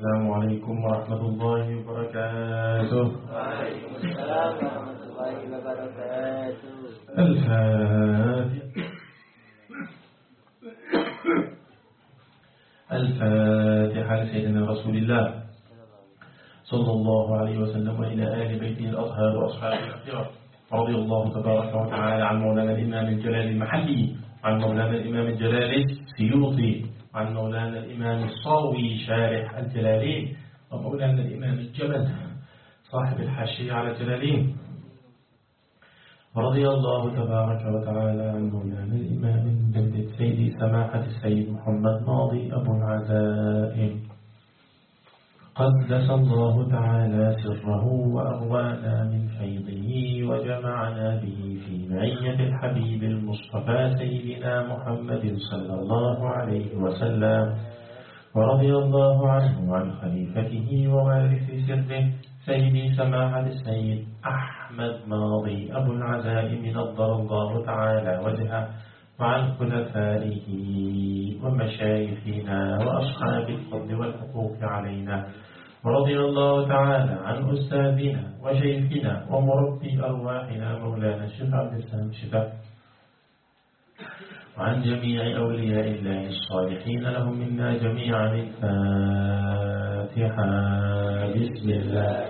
السلام عليكم ورحمة الله وبركاته. وعليكم السلام ورحمة الله وبركاته. الفاتحة لسيدنا رسول الله صلى الله عليه وسلم وإلى آل بيته الأطهار وأصحابه الأخيار. رضي الله تبارك وتعالى عن مولانا الإمام الجلال المحلي، عن مولانا الإمام الجلال السيوطي، عن مولانا الإمام الصاوي شارح الجلالين، ومولانا الإمام الجبل صاحب الحاشية على الجلالين. رضي الله تبارك وتعالى عن مولانا الإمام المجدد سيدي سماحة السيد محمد ماضي أبو العزائم، قدس الله تعالى سره وأغوانا من فيضه وجمعنا به في معية الحبيب المصطفى سيدنا محمد صلى الله عليه وسلم. ورضي الله عنه وعن خليفته ووارث سره سيدي سماحة السيد أحمد ماضي أبو العزائم نضر الله تعالى وجهه، وعن خلفائه ومشايخنا وأصحاب الفضل والحقوق علينا. ورضي الله تعالى عن أستاذنا وشيخنا ومربي أرواحنا مولانا الشيخ عبد السلام شفاء، وعن جميع أولياء الله الصالحين لهم منا جميعا. الفاتحة. بسم الله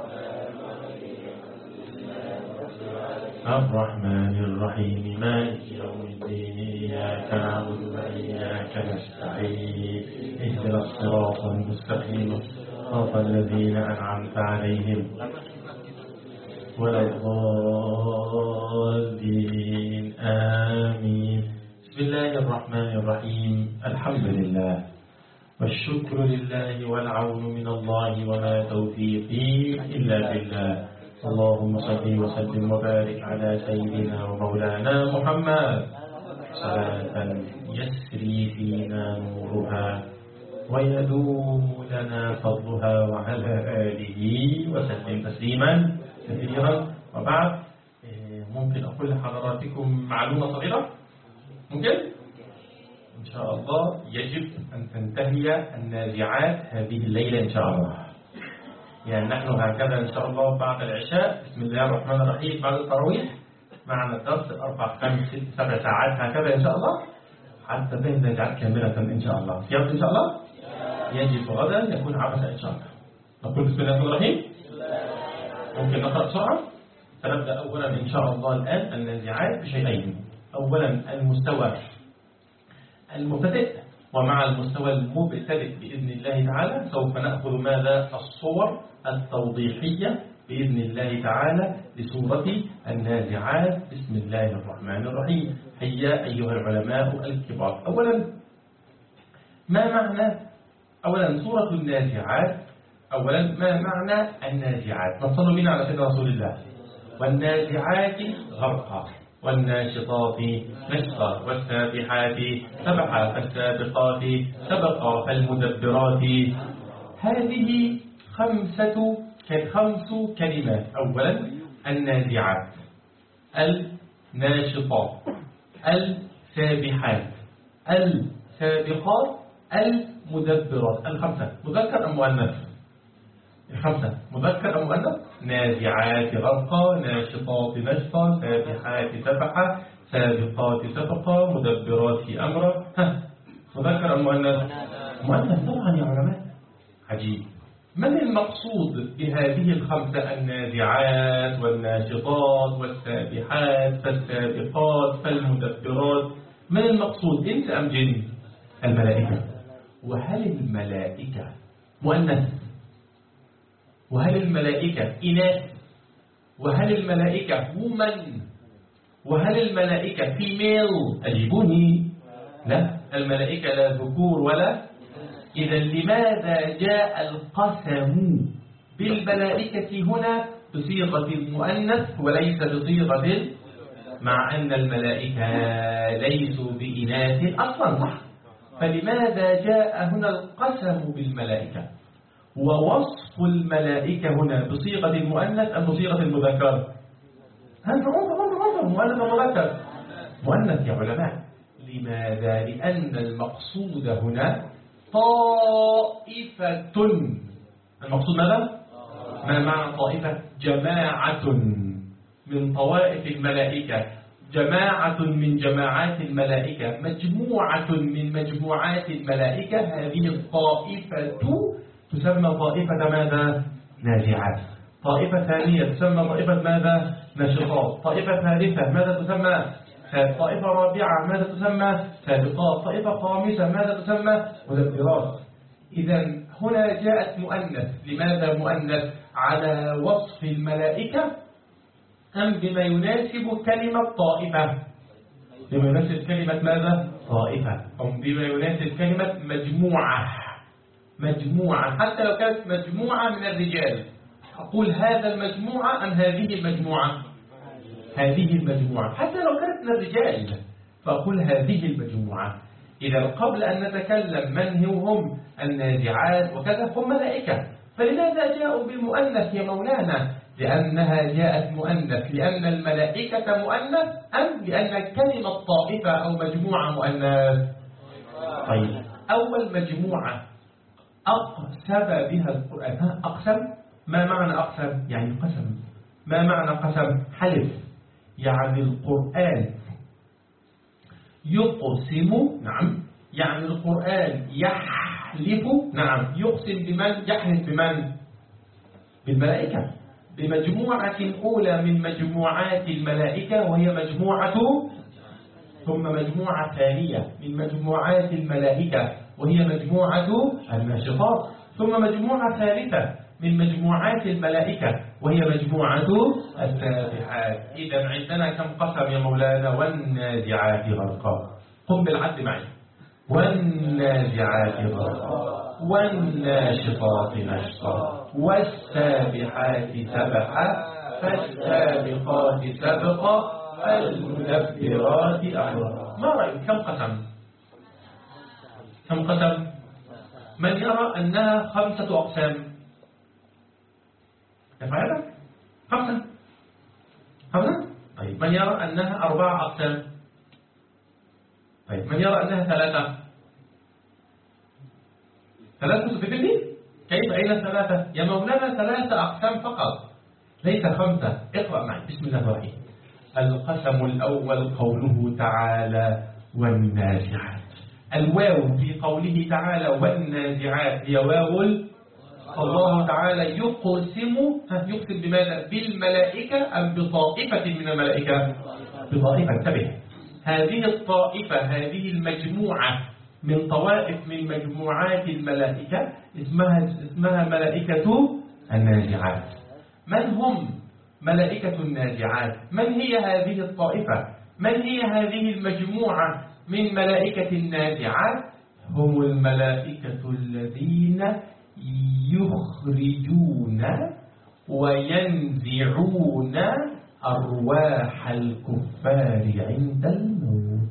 الرحمن الرحيم مالك يوم الدين، إياك نعبد وإياك نستعين، اهدنا الصراط المستقيم صراط الذين أنعمت عليهم ولا الضالين آمين. بسم الله الرحمن الرحيم. الحمد لله والشكر لله والعون من الله وما توفيقي إلا بالله. اللهم صل وسلم وبارك على سيدنا ومولانا محمد صلاة يسري فينا نورها ويدوم لنا فضلها، وعلى آله وسلم تسليما كثيرا. وبعد، ممكن أقول لحضراتكم معلومة صغيرة؟ ممكن؟ إن شاء الله يجب أن تنتهي النازعات هذه الليلة إن شاء الله. يعني نحن هكذا إن شاء الله بعد العشاء بسم الله الرحمن الرحيم بعد التراويح معنا الدرس 4 5 6 7 ساعات هكذا إن شاء الله، حتى تنتهي النازعات كاملة إن شاء الله. يبدو إن شاء الله يجب غدا يكون عبثا إن شاء الله. نقول بسم الله الرحمن الرحيم. ممكن نقرأ بسرعة. سنبدأ أولا إن شاء الله الآن النازعات بشيئين. أولا المستوى المبتدئ، ومع المستوى المبتدئ بإذن الله تعالى سوف نأخذ ماذا؟ الصور التوضيحية بإذن الله تعالى لسورة النازعات. بسم الله الرحمن الرحيم. هيا أيها العلماء الكبار، أولا ما معنى سورة النازعات؟ أولا ما معنى النازعات؟ نصلوا بنا على سيدنا رسول الله. والنازعات غرقا والناشطات نشطا والسابحات سبحا فالسابقات سبقا فالمدبرات. هذه 5 كلمات. أولا النازعات، الناشطات، السابحات، السابقات، المدبرات. 5 مذكر أم مؤنث؟ 5 مذكر أم مؤنث؟ نازعات غرقا، ناشطات نشطا، سابحات سبحا، سابقات سبقا، مدبرات أمرا. مذكر أم مؤنث؟ مؤنث طبعا يا علماء. عجيب. من المقصود بهذه 5؟ النازعات والناشطات والسابحات فالسابقات فالمدبرات. من المقصود إنس أم جن؟ الملائكة. وهل الملائكة مؤنث؟ وهل الملائكة إناث؟ وهل الملائكة women؟ وهل الملائكة female؟ أجيبوني. لا، الملائكة لا ذكور ولا. إذا لماذا جاء القسم بالملائكة هنا بصيغة المؤنث وليس بصيغة، مع أن الملائكة ليسوا بإناث أصلا، صح؟ فلماذا جاء هنا القسم بالملائكة؟ ووصف الملائكة هنا بصيغة المؤنث أم بصيغة المذكر؟ مؤنث ومذكر؟ مؤنث يا علماء. لماذا؟ لأن المقصود هنا طائفة. المقصود ماذا؟ ما معنى طائفة؟ جماعة من طوائف الملائكة، جماعة من جماعات الملائكة، مجموعة من مجموعات الملائكة. هذه الطائفة تسمى طائفة ماذا؟ نازعات. طائفة ثانية تسمى طائفة ماذا؟ نشطات. طائفة ثالثة ماذا تسمى؟ طائفة رابعة ماذا تسمى؟ سابقات. طائفة خامسة ماذا تسمى؟ مدبرات. إذا هنا جاءت مؤنث. لماذا مؤنث؟ على وصف الملائكة أم بما يناسب كلمة طائفة؟ بما يناسب كلمة ماذا؟ طائفة. أم بما يناسب كلمة مجموعة. مجموعة حتى لو كانت مجموعة من الرجال أقول هذا المجموعة أم هذه المجموعة؟ هذه المجموعة. حتى لو كانت من الرجال فأقول هذه المجموعة. إذا قبل أن نتكلم من هم النازعات وكذا هم ملائكة. فلماذا جاءوا بالمؤنث يا مولانا؟ لأنها جاءت مؤنث لأن الملائكة مؤنث أم لأن كلمة طائفة أو مجموعة مؤنث؟ طيب أول مجموعة أقسم بها القرآن. أقسم ما معنى أقسم؟ يعني قسم. ما معنى قسم؟ حلف. يعني القرآن يقسم. نعم. يعني القرآن يحلف. نعم. يقسم بمن؟ يحلف بمن؟ بالملائكة. بمجموعة أولى من مجموعات الملائكة وهي مجموعة، ثم مجموعة ثانية من مجموعات الملائكة وهي مجموعة الناشطات، ثم مجموعة ثالثة من مجموعات الملائكة وهي مجموعة السابحات. إذا عندنا كم قسم يا مولانا؟ والنازعات غرقا. قم بالعد معي. والنازعات غرقا والناشطات نشطا والسابحات سبحا فالسابقات سبقا فالمدبرات أمرا. ما رأيك كم قسم؟ كم قسم؟ من يرى أنها 5 أقسام؟ يفعلك 5. طيب من يرى أنها 4 أقسام؟ طيب من يرى أنها 3؟ 3 سبحانه. كيف أين 3 يا مولانا؟ 3 أقسام فقط ليس 5. اقرأ معي. بسم الله الرحمن الرحيم. القسم الأول قوله تعالى والنازعات. الواو في قوله تعالى والنازعات هي واو. الله تعالى يقسم بماذا؟ بالملائكة أم بطائفة من الملائكة؟ بطائفة. انتبه. هذه الطائفة هذه المجموعة من طوائف من مجموعات الملائكة اسمها ملائكة النازعات. من هم ملائكة النازعات؟ من هي هذه الطائفة؟ من هي هذه المجموعة من ملائكة النازعات؟ هم الملائكة الذين يخرجون وينزعون أرواح الكفار عند الموت.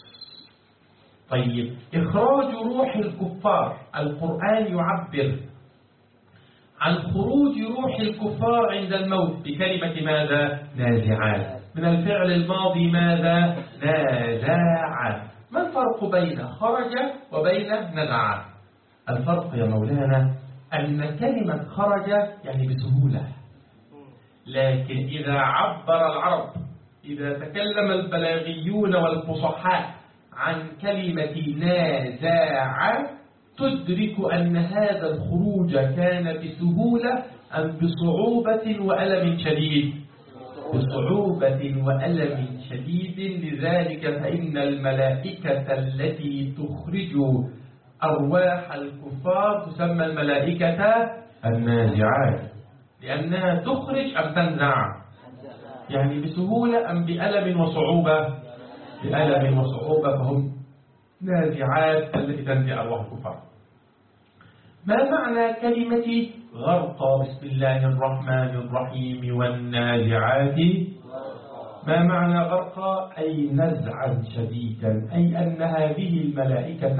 طيب إخراج روح الكفار، القرآن يعبر عن خروج روح الكفار عند الموت بكلمة ماذا؟ نازعات. من الفعل الماضي ماذا؟ نازع. ما الفرق بين خرج وبين نزع؟ الفرق يا مولانا أن كلمة خرج يعني بسهولة، لكن إذا عبر العرب، إذا تكلم البلاغيون والفصحاء عن كلمة نازع تدرك أن هذا الخروج كان بسهولة أم بصعوبة وألم شديد؟ بصعوبة وألم شديد. لذلك فإن الملائكة التي تخرج أرواح الكفار تسمى الملائكة النازعات، لأنها تخرج أم تنزع؟ يعني بسهولة أم بألم وصعوبة؟ بألم وصعوبة، فهم نازعات التي تنزع أرواح الكفار. ما معنى كلمة غرقا؟ بسم الله الرحمن الرحيم. والنازعات. ما معنى غرقا؟ أي نزعا شديدا، أي أن هذه الملائكة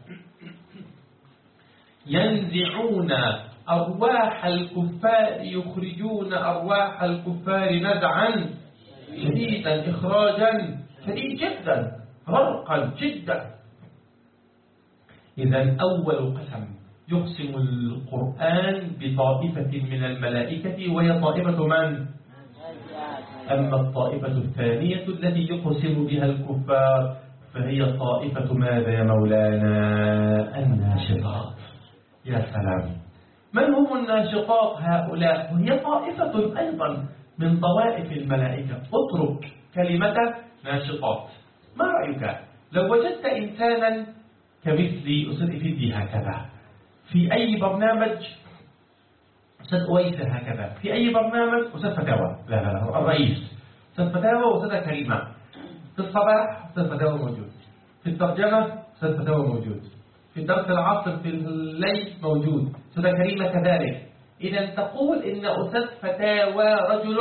ينزعون أرواح الكفار، يخرجون أرواح الكفار نزعا شديدا، إخراجا شديد جدا، غرقا جدا. إذن أول قسم يقسم القرآن بطائفة من الملائكة، وهي طائفة من؟ أما الطائفة الثانية التي يقسم بها الكفار فهي طائفة ماذا يا مولانا؟ الناشطات. يا سلام، من هم الناشطات هؤلاء؟ وهي طائفة أيضا من طوائف الملائكة. اترك كلمة ناشطات. ما رأيك لو وجدت إنسانا كمثلي أستاذ إفيدي هكذا في أي برنامج، أستاذ أويس هكذا في أي برنامج، أستاذ فتاوى، لا الرئيس، أستاذ فتاوى وأستاذ كريمة، في الصباح أستاذ فتاوى موجود، في الترجمة أستاذ فتاوى موجود، في درس العصر في الليل موجود، أستاذ كريمة كذلك. إذا تقول إن أستاذ فتاوى رجل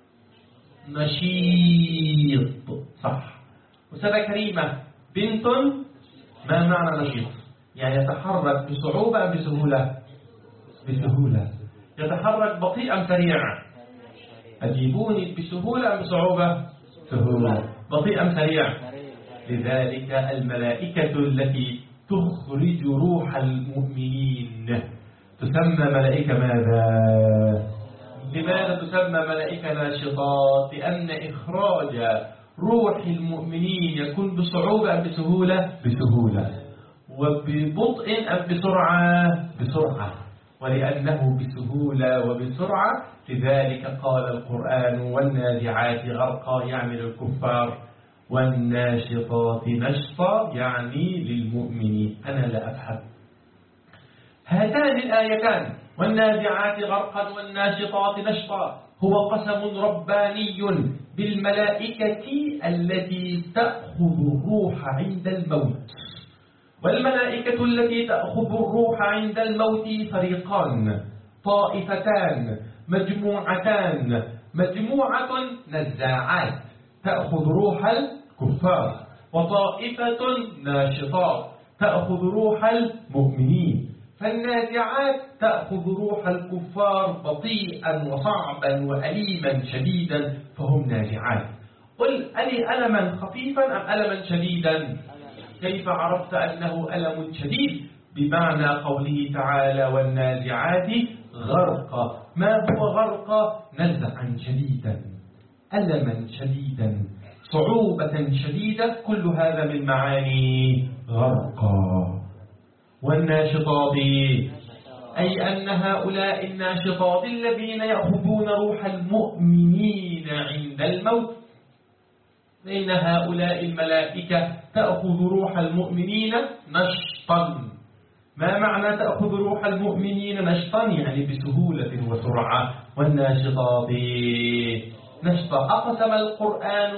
نشيط، صح. أستاذ كريمة بنت، ما معنى نشيط؟ يعني يتحرك بصعوبة أم بسهولة؟ بسهولة. يتحرك بطيء أم سريع؟ أجيبوني، بسهولة أم بصعوبة؟ سهولة. بطيء أم سريع؟ لذلك الملائكة التي تخرج روح المؤمنين تسمى ملائكة ماذا؟ لماذا تسمى ملائكة ناشطات؟ لأن إخراج روح المؤمنين يكون بصعوبة أم بسهولة؟ بسهولة. وببطء أم بسرعة؟ بسرعة. ولأنه بسهولة وبسرعة لذلك قال القرآن والنازعات غرقا يعني للكفار، والناشطات نشطا يعني للمؤمنين. أنا لا أفهم هاتان الآيتان، والنازعات غرقا والناشطات نشطا، هو قسم رباني بالملائكة التي تأخذ الروح عند الموت. والملائكة التي تأخذ الروح عند الموت فريقان، طائفتان، مجموعتان. مجموعة نزاعات تأخذ روح الكفار، وطائفة ناشطات تأخذ روح المؤمنين. فالنازعات تأخذ روح الكفار بطيئا وصعبا وأليما شديدا، فهم نازعات. قل ألي ألما خفيفا أم ألما شديدا؟ كيف عرفت أنه ألم شديد؟ بمعنى قوله تعالى والنازعات غرقا. ما هو غرقا؟ نزعا شديدا، ألما شديدا، صعوبة شديدة، كل هذا من معاني غرقا. والناشطات أي أن هؤلاء الناشطات الذين يأخذون روح المؤمنين عند الموت، فإن هؤلاء الملائكة تأخذ روح المؤمنين نشطا. ما معنى تأخذ روح المؤمنين نشطا؟ يعني بسهولة وسرعة. والناشطات نشطا. أقسم القرآن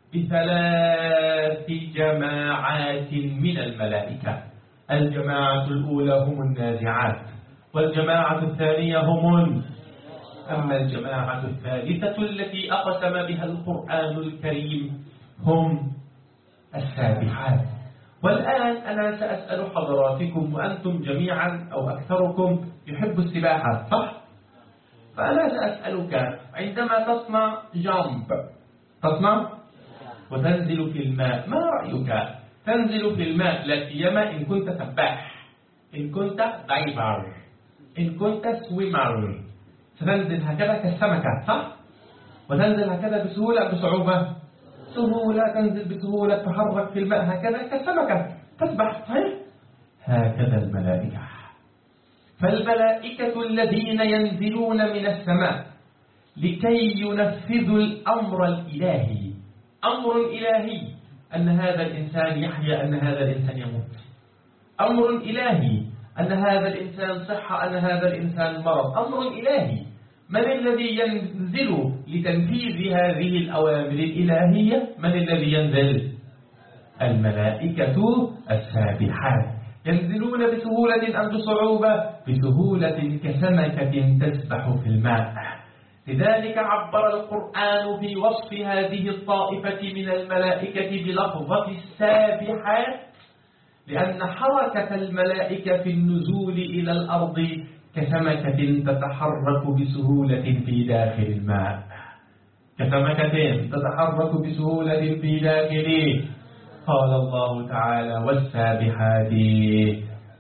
بثلاث جماعات من الملائكة. الجماعة الأولى هم النازعات، والجماعة الثانية هم أما الجماعة الثالثة التي أقسم بها القرآن الكريم هم السابحات. والآن أنا سأسأل حضراتكم، وأنتم جميعا أو أكثركم يحب السباحة، صح؟ فأنا سأسألك، عندما تصنع جامب، تصنع وتنزل في الماء، ما رأيك؟ تنزل في الماء لا سيما إن كنت سباح، إن كنت دايفر، إن كنت سويمر، ستنزل هكذا كالسمكة، صح؟ وتنزل هكذا بسهولة بصعوبة؟ سهولة، تنزل بسهولة، تحرك في الماء هكذا كالسمكة، تسبح، صحيح؟ هكذا الملائكة. فالملائكة الذين ينزلون من السماء لكي ينفذوا الأمر الإلهي. أمر إلهي أن هذا الإنسان يحيا، أن هذا الإنسان يموت. أمر إلهي أن هذا الإنسان صحة، أن هذا الإنسان مرض. أمر إلهي. من الذي ينزل لتنفيذ هذه الأوامر الإلهية؟ من الذي ينزل؟ الملائكة السابحات. ينزلون بسهولة أم بصعوبة؟ بسهولة كسمكة تسبح في الماء. لذلك عبر القرآن في وصف هذه الطائفة من الملائكة بلفظة السابحات، لأن حركة الملائكة في النزول إلى الأرض كسمكة تتحرك بسهولة في داخل الماء. كسمكة تتحرك بسهولة في داخله. قال الله تعالى والسابحات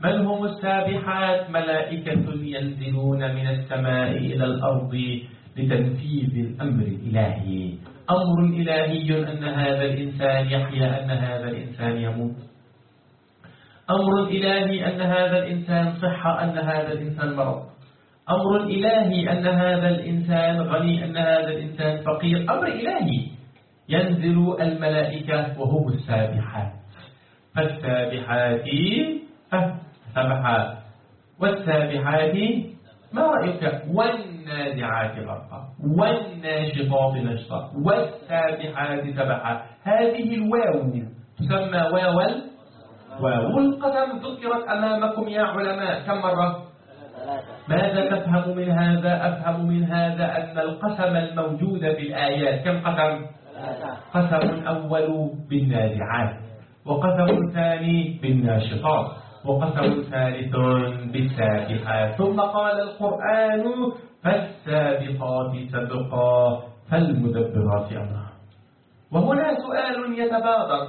من هم السابحات؟ ملائكة ينزلون من السماء إلى الأرض لتنفيذ الأمر الإلهي. أمر إلهي أن هذا الإنسان يحيا، أن هذا الإنسان يموت. أمر إلهي أن هذا الإنسان صحة، أن هذا الإنسان مرض. أمر إلهي أن هذا الإنسان غني، أن هذا الإنسان فقير. أمر إلهي. ينزل الملائكة وهم السابحات. فالسابحات سبحا، والسابحات ما رأيك؟ والنازعات غرقا، والناشطات نشطا، والسابحات سبحا. هذه الواو تسمى واو القسم. ذكرت أمامكم يا علماء كم مرة؟ ماذا تفهم من هذا؟ أفهم من هذا أن القسم الموجود في الآيات كم قسم؟ قسم أول بالنازعات، وقسم ثاني بالناشطات، وقسم ثالث بالسابحات. ثم قال القرآن فالسابقات سبقا فالمدبرات أمرا. وهنا سؤال يتبادر: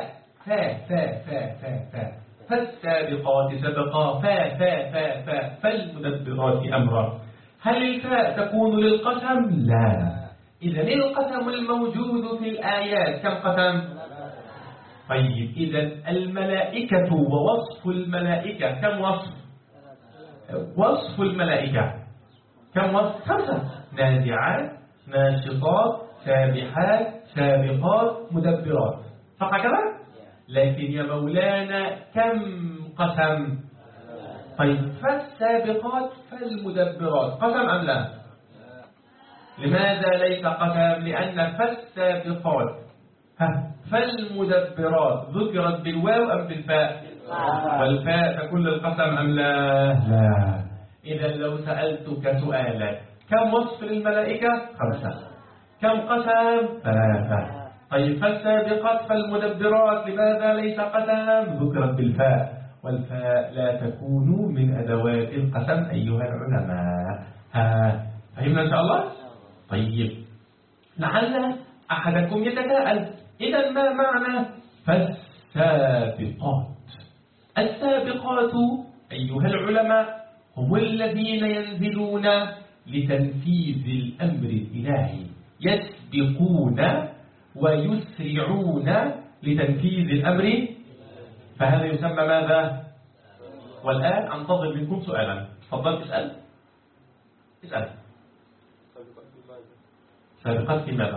فالسابقات سبقا فالمدبرات أمرا. هل الفاء تكون للقسم؟ لا. إذن القسم الموجود في الآيات كم قسم؟ طيب، إذن الملائكة ووصف الملائكة كم وصف؟ وصف الملائكة كم وصف؟ 5: نازعات، ناشطات، سابحات، سابقات، مدبرات. صح كده؟ لكن يا مولانا كم قسم؟ طيب، فالسابقات فالمدبرات قسم أم لا؟ لماذا ليس قسم؟ لأن فالسابقات فالمدبرات ذكرت بالواو أم بالفاء؟ والفاء تكون للقسم أم لا؟ لا. إذا لو سألتك سؤالا: كم وصف للملائكة؟ 5. كم قسم؟ 3. طيب، فالسابقات فالمدبرات لماذا ليس قسم؟ ذكرت بالفاء، والفاء لا تكون من أدوات القسم أيها العلماء. فهمنا إن شاء الله؟ طيب، لعل أحدكم يتساءل: إذا ما معنى فالسابقات؟ السابقات أيها العلماء هم الذين ينزلون لتنفيذ الأمر الإلهي، يسبقون ويسرعون لتنفيذ الأمر. فهذا يسمى ماذا؟ والآن أنتظر منكم سؤالا. تفضل اسأل. سابقات في ماذا؟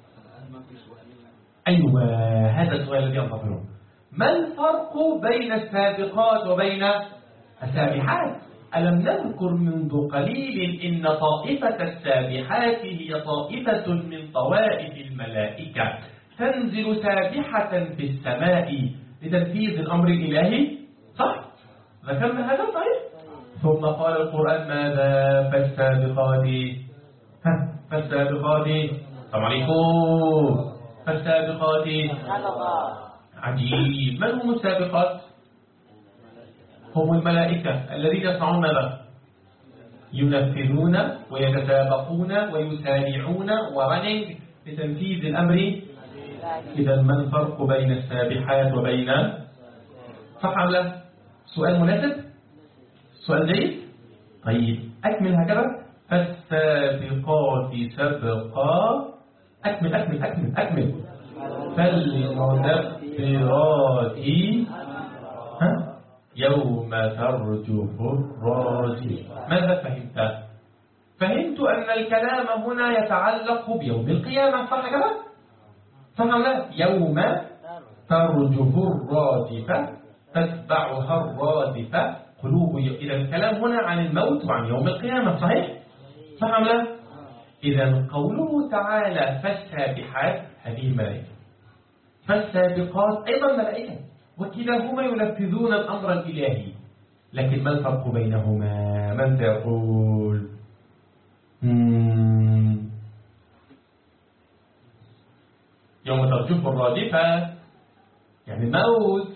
أيوة، هذا السؤال الذي أنتظره. ما الفرق بين السابقات وبين السابحات؟ ألم نذكر منذ قليل إن طائفة السابحات هي طائفة من طوائف الملائكة تنزل سابحة في السماء لتنفيذ الأمر الإلهي؟ صح؟ ذكرنا هذا صحيح؟ ثم قال القرآن ماذا؟ فالسابقات السلام عليكم. فالسابقات عجيب. من هم السابقات؟ هم الملائكة الذين يصنعون ماذا؟ ينفذون ويتسابقون ويسارعون ورننج لتنفيذ الأمر. إذا ما الفرق بين السابحات وبين؟ صح أم لا؟ سؤال مناسب؟ سؤال جيد؟ طيب، أكمل هكذا. فالسابقات سبقا. أكمل. فالمدبرات يوم ترجف الراجفة. ماذا فهمت؟ فهمت أن الكلام هنا يتعلق بيوم القيامة. صح كده؟ صح لا؟ يوم ترجف الراجفة تتبعها الرادفة قلوب. إذا الكلام هنا عن الموت وعن يوم القيامة. صحيح؟ صح لا؟ إذا قوله تعالى فالسابحات هذه الملائكة، فالسابقات أيضا ملائكة، وكلاهما ينفذون الأمر الإلهي. لكن ما الفرق بينهما؟ من سيقول؟ يوم ترجف الرادفة يعني الموت.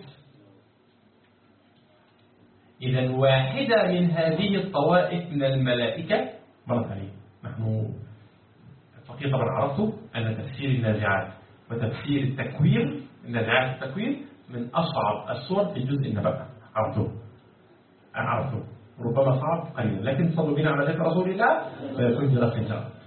إذا واحدة من هذه الطوائف من الملائكة مرت عليه. نحن فقط طبعا عرفتوا أن تفسير النازعات وتفسير التكوير، النازعات التكوير من أصعب الصور في جزء النبأ. عرفتوا أنا عرفته ربما صعب قليلا، لكن صلوا بنا على ذكر رسول الله ويكون جلس إن شاء الله.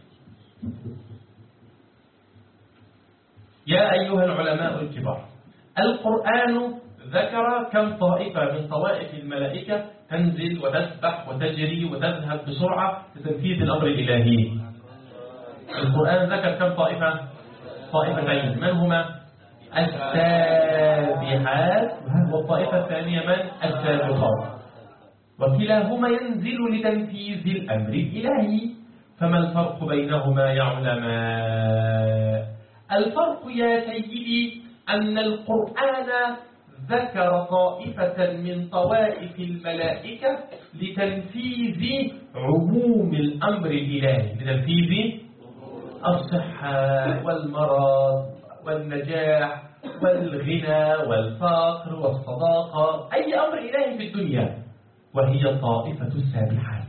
يا أيها العلماء الكبار، القرآن ذكر كم طائفة من طوائف الملائكة تنزل وتسبح وتجري وتذهب بسرعة لتنفيذ الأمر الإلهي. القرآن ذكر كم طائفة؟ طائفتين، من هما؟ السابحات، والطائفة الثانية من؟ السابقات، وكلاهما ينزل لتنفيذ الأمر الإلهي. فما الفرق بينهما يا علماء؟ الفرق يا سيدي أن القرآن ذكر طائفة من طوائف الملائكة لتنفيذ عموم الأمر الإلهي، لتنفيذ الصحة والمرض والنجاح والغنى والفقر والصداقة، أي أمر إلهي في الدنيا، وهي طائفة السابحات.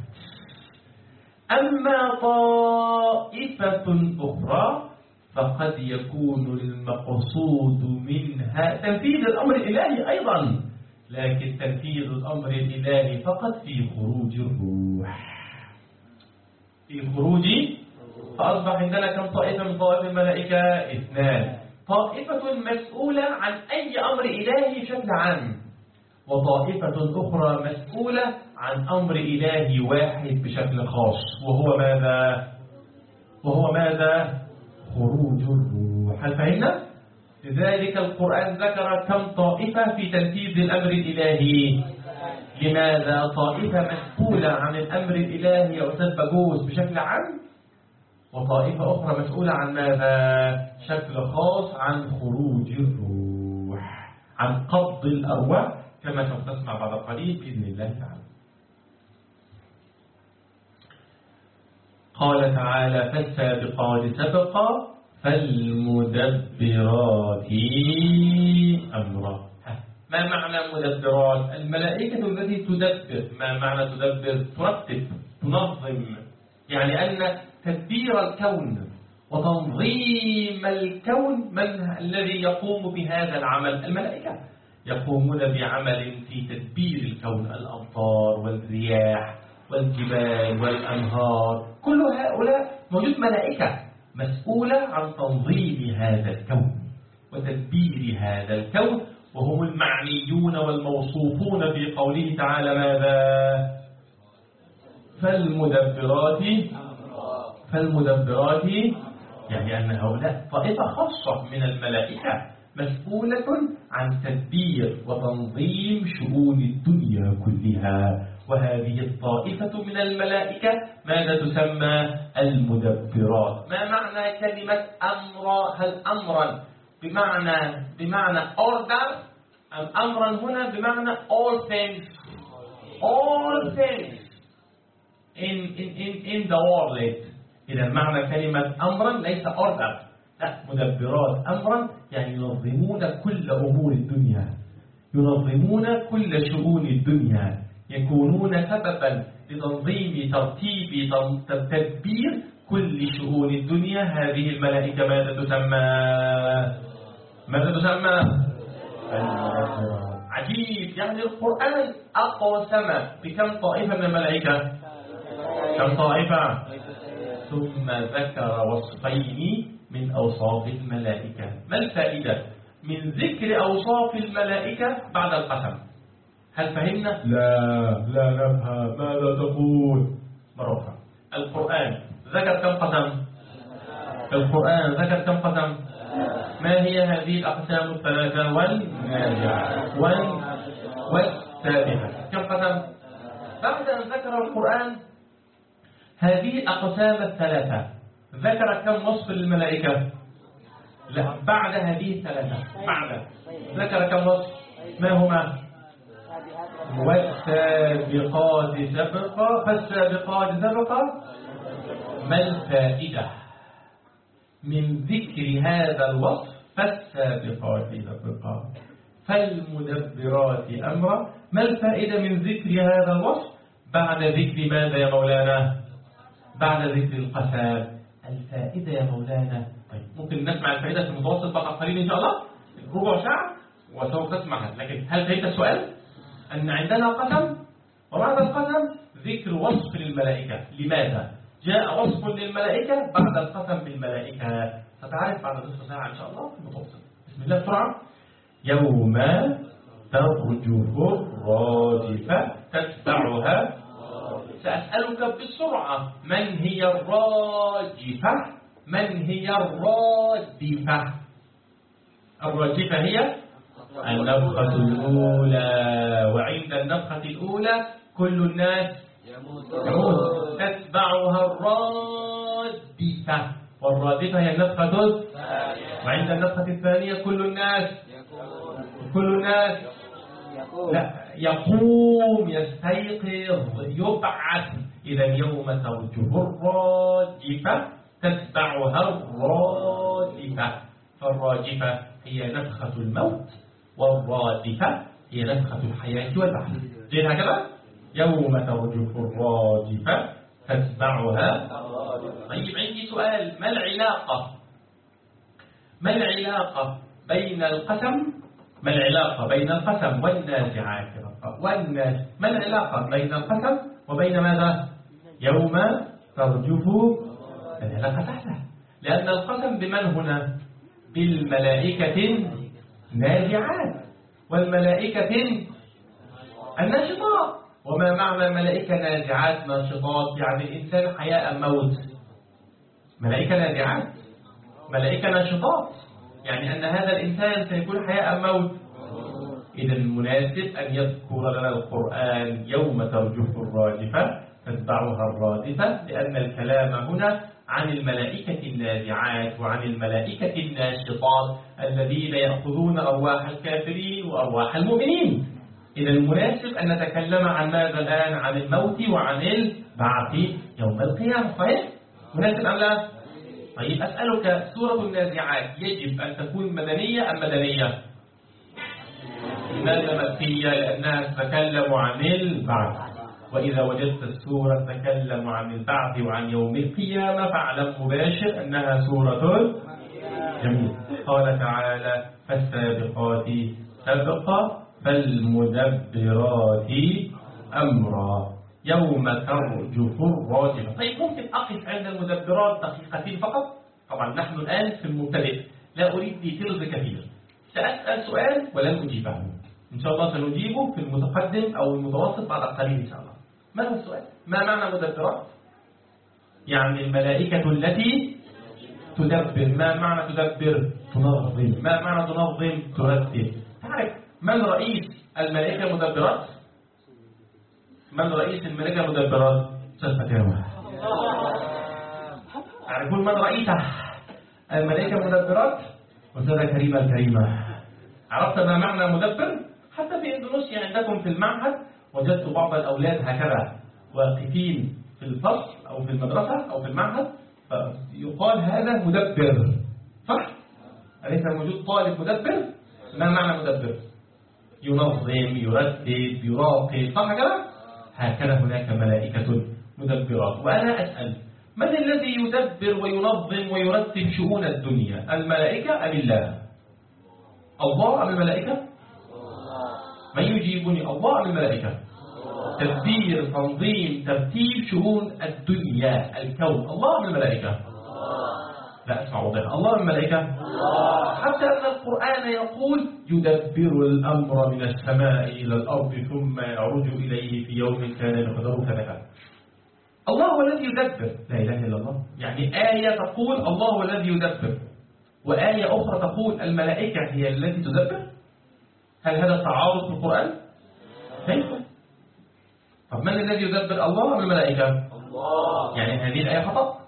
أما طائفة أخرى فقد يكون المقصود منها تنفيذ الأمر الإلهي أيضا، لكن تنفيذ الأمر الإلهي فقط في خروج الروح، في خروج. فأصبح عندنا كم طائفة من طوائف الملائكة؟ 2. طائفة مسؤولة عن أي أمر إلهي بشكل عام، وطائفة أخرى مسؤولة عن أمر إلهي واحد بشكل خاص، وهو ماذا؟ خروج الروح. هل فهمنا؟ لذلك القرآن ذكر كم طائفة في تنفيذ الأمر الإلهي. لماذا؟ طائفة مسؤولة عن الأمر الإلهي أو تنفذه بشكل عام، وطائفة أخرى مسؤولة عن ماذا؟ شكل خاص عن خروج الروح، عن قبض الأرواح، كما سوف تسمع بعد قليل بإذن الله تعالى. قال تعالى: فالسابقات سبقا فالمدبرات أمرا. ما معنى مدبرات؟ الملائكة التي تدبر. ما معنى تدبر؟ ترتب، تنظم، يعني أن تدبير الكون وتنظيم الكون من الذي يقوم بهذا العمل؟ الملائكة يقومون بعمل في تدبير الكون، الأمطار والرياح والجبال والأنهار، كل هؤلاء موجود ملائكة مسؤولة عن تنظيم هذا الكون وتدبير هذا الكون، وهم المعنيون والموصوفون في قوله تعالى ماذا؟ فالمدبرات، يعني أن هؤلاء طائفة خاصة من الملائكة مسؤولة عن تدبير وتنظيم شؤون الدنيا كلها، وهذه الطائفة من الملائكة ماذا تسمى؟ المدبرات. ما معنى كلمة أمر؟ هل أمرا بمعنى order أم أمرا هنا بمعنى all things in the world؟ إذا معنى كلمة أمرا ليس order، لا، مدبرات أمرا يعني ينظمون كل أمور الدنيا، ينظمون كل شؤون الدنيا، يكونون سببا لتنظيم ترتيب تدبير كل شؤون الدنيا. هذه الملائكة ماذا تسمى؟ عجيب، يعني القرآن أقسم بكم طائفة من الملائكة؟ كم طائفة؟ ثم ذكر وصفين من أوصاف الملائكة. ما الفائدة من ذكر أوصاف الملائكة بعد القسم؟ هل فهمنا؟ لا نفهم. ماذا تقول؟ مرة أخرى، القرآن ذكر كم قسم؟ ما هي هذه الأقسام الثلاثة؟ والناجعة والسابحة. كم قسم؟ بعد أن ذكر القرآن هذه الأقسام الثلاثة ذكر كم وصف للملائكة؟ لا، بعد هذه الثلاثة ذكر كم وصف؟ ما هما؟ والسابقات سبقا فالسابقات سبقا. ما الفائدة من ذكر هذا الوصف؟ فالسابقات سبقا فالمدبرات أمرا. ما الفائدة من ذكر هذا الوصف بعد ذكر ماذا يا مولانا؟ بعد ذكر القسام. الفائدة يا مولانا، طيب ممكن نسمع الفائدة في المتوسط فقط قليل إن شاء الله، ربع ساعة وسوف تسمعها، لكن هل فهمت السؤال؟ أن عندنا قسم وبعد القسم ذكر وصف للملائكة. لماذا جاء وصف للملائكة بعد القسم بالملائكة؟ ستعرف بعد نصف ساعة إن شاء الله في المتوسط. بسم الله بسرعة. يوم ترجف الراجفة تتبعها. سأسألك بسرعة، من هي الراجفة؟ من هي الرادفة؟ الراجفة هي النفخة الأولى، وعند النفخة الأولى كل الناس يموت، تتبعها الرادفة، والرادفة هي النفخة الثانية، وعند النفخة الثانية كل الناس يقوم، يستيقظ، يبعث. إذا يوم ترجف الراجفة تتبعها الرادفة، فالراجفة هي نفخة الموت، والرادفة هي نفخة الحياة والبعث. زين هكذا؟ يوم ترجف الراجفة تتبعها. طيب عندي سؤال، ما العلاقة بين القسم والنازعات ما العلاقة بين القسم وبين ماذا؟ يوم ترجف. العلاقة سهلة، لأن القسم بمن هنا؟ بالملائكة النازعات والملائكة الناشطات. وما معنى ملائكة نازعات ناشطات؟ يعني الإنسان حياء موت، ملائكة نازعات ملائكة ناشطات، يعني أن هذا الإنسان سيكون حياء موت. إذا المناسب أن يذكر لنا القرآن يوم ترجف الراجفة تتبعها الرادفة، لأن الكلام هنا عن الملائكة النازعات وعن الملائكة الناشطات الذين يأخذون أرواح الكافرين وأرواح المؤمنين. إذا المناسب أن نتكلم عن ماذا الآن؟ عن الموت وعن البعث يوم القيامة. صحيح؟ مناسب أم لا؟ طيب أسألك، سورة النازعات يجب أن تكون مدنية أم مدنية؟ لماذا مكية؟ لأنها تتكلم عن البعث، وإذا وجدت السورة تتكلم عن البعث وعن يوم القيامة فاعلم مباشر أنها سورة جميل. قال تعالى: فالسابقات سبقا فالمدبرات أمرا يوم ترجف الراجفة. طيب ممكن أقف عند المدبرات دقيقتين فقط؟ طبعا نحن الآن في المبتدئ، لا أريد ديتيلز كثير. سأسأل سؤال ولن أجيب عنه، إن شاء الله سنجيبه في المتقدم أو المتوسط بعد قليل إن شاء الله. ما هو السؤال؟ ما معنى مدبرات؟ يعني الملائكة التي تدبر. ما معنى تدبر؟ تنظم. ما معنى تنظم؟ ترتب. تعرف من رئيس الملائكة المدبرات؟ من رئيس الملائكة المدبرات؟ سلفة. تعرفون من رئيسه الملائكة المدبرات؟ أستاذة كريمة الكريمة. عرفت ما معنى مدبر؟ حتى في إندونيسيا عندكم في المعهد وجدت بعض الأولاد هكذا واقفين في الفصل أو في المدرسة أو في المعهد، فيقال هذا مدبر. صح؟ أليس موجود طالب مدبر؟ ما معنى مدبر؟ ينظم، يرتب، يراقب. صح كده؟ هكذا هناك ملائكة مدبرات. وأنا أسأل، من الذي يدبر وينظم ويرتب شؤون الدنيا؟ الملائكة أم الله؟ الله أم الملائكة؟ من يجيبني؟ الله أم الملائكة؟ تدبير، تنظيم، ترتيب شؤون الدنيا، الكون، الله أم الملائكة؟ لا أسمع وضيح. الله أم الملائكة؟ حتى أن القرآن يقول: يدبر الأمر من السماء إلى الأرض ثم يعرج إليه في يوم كان مقداره كذا. الله هو الذي يدبر، لا إله إلا الله. يعني آية تقول الله هو الذي يدبر، وآية أخرى تقول الملائكة هي التي تدبر. هل هذا تعارض في القرآن؟ كيف؟ طب من الذي يدبر، الله أم الملائكة؟ الله. يعني هذه الآية خطأ.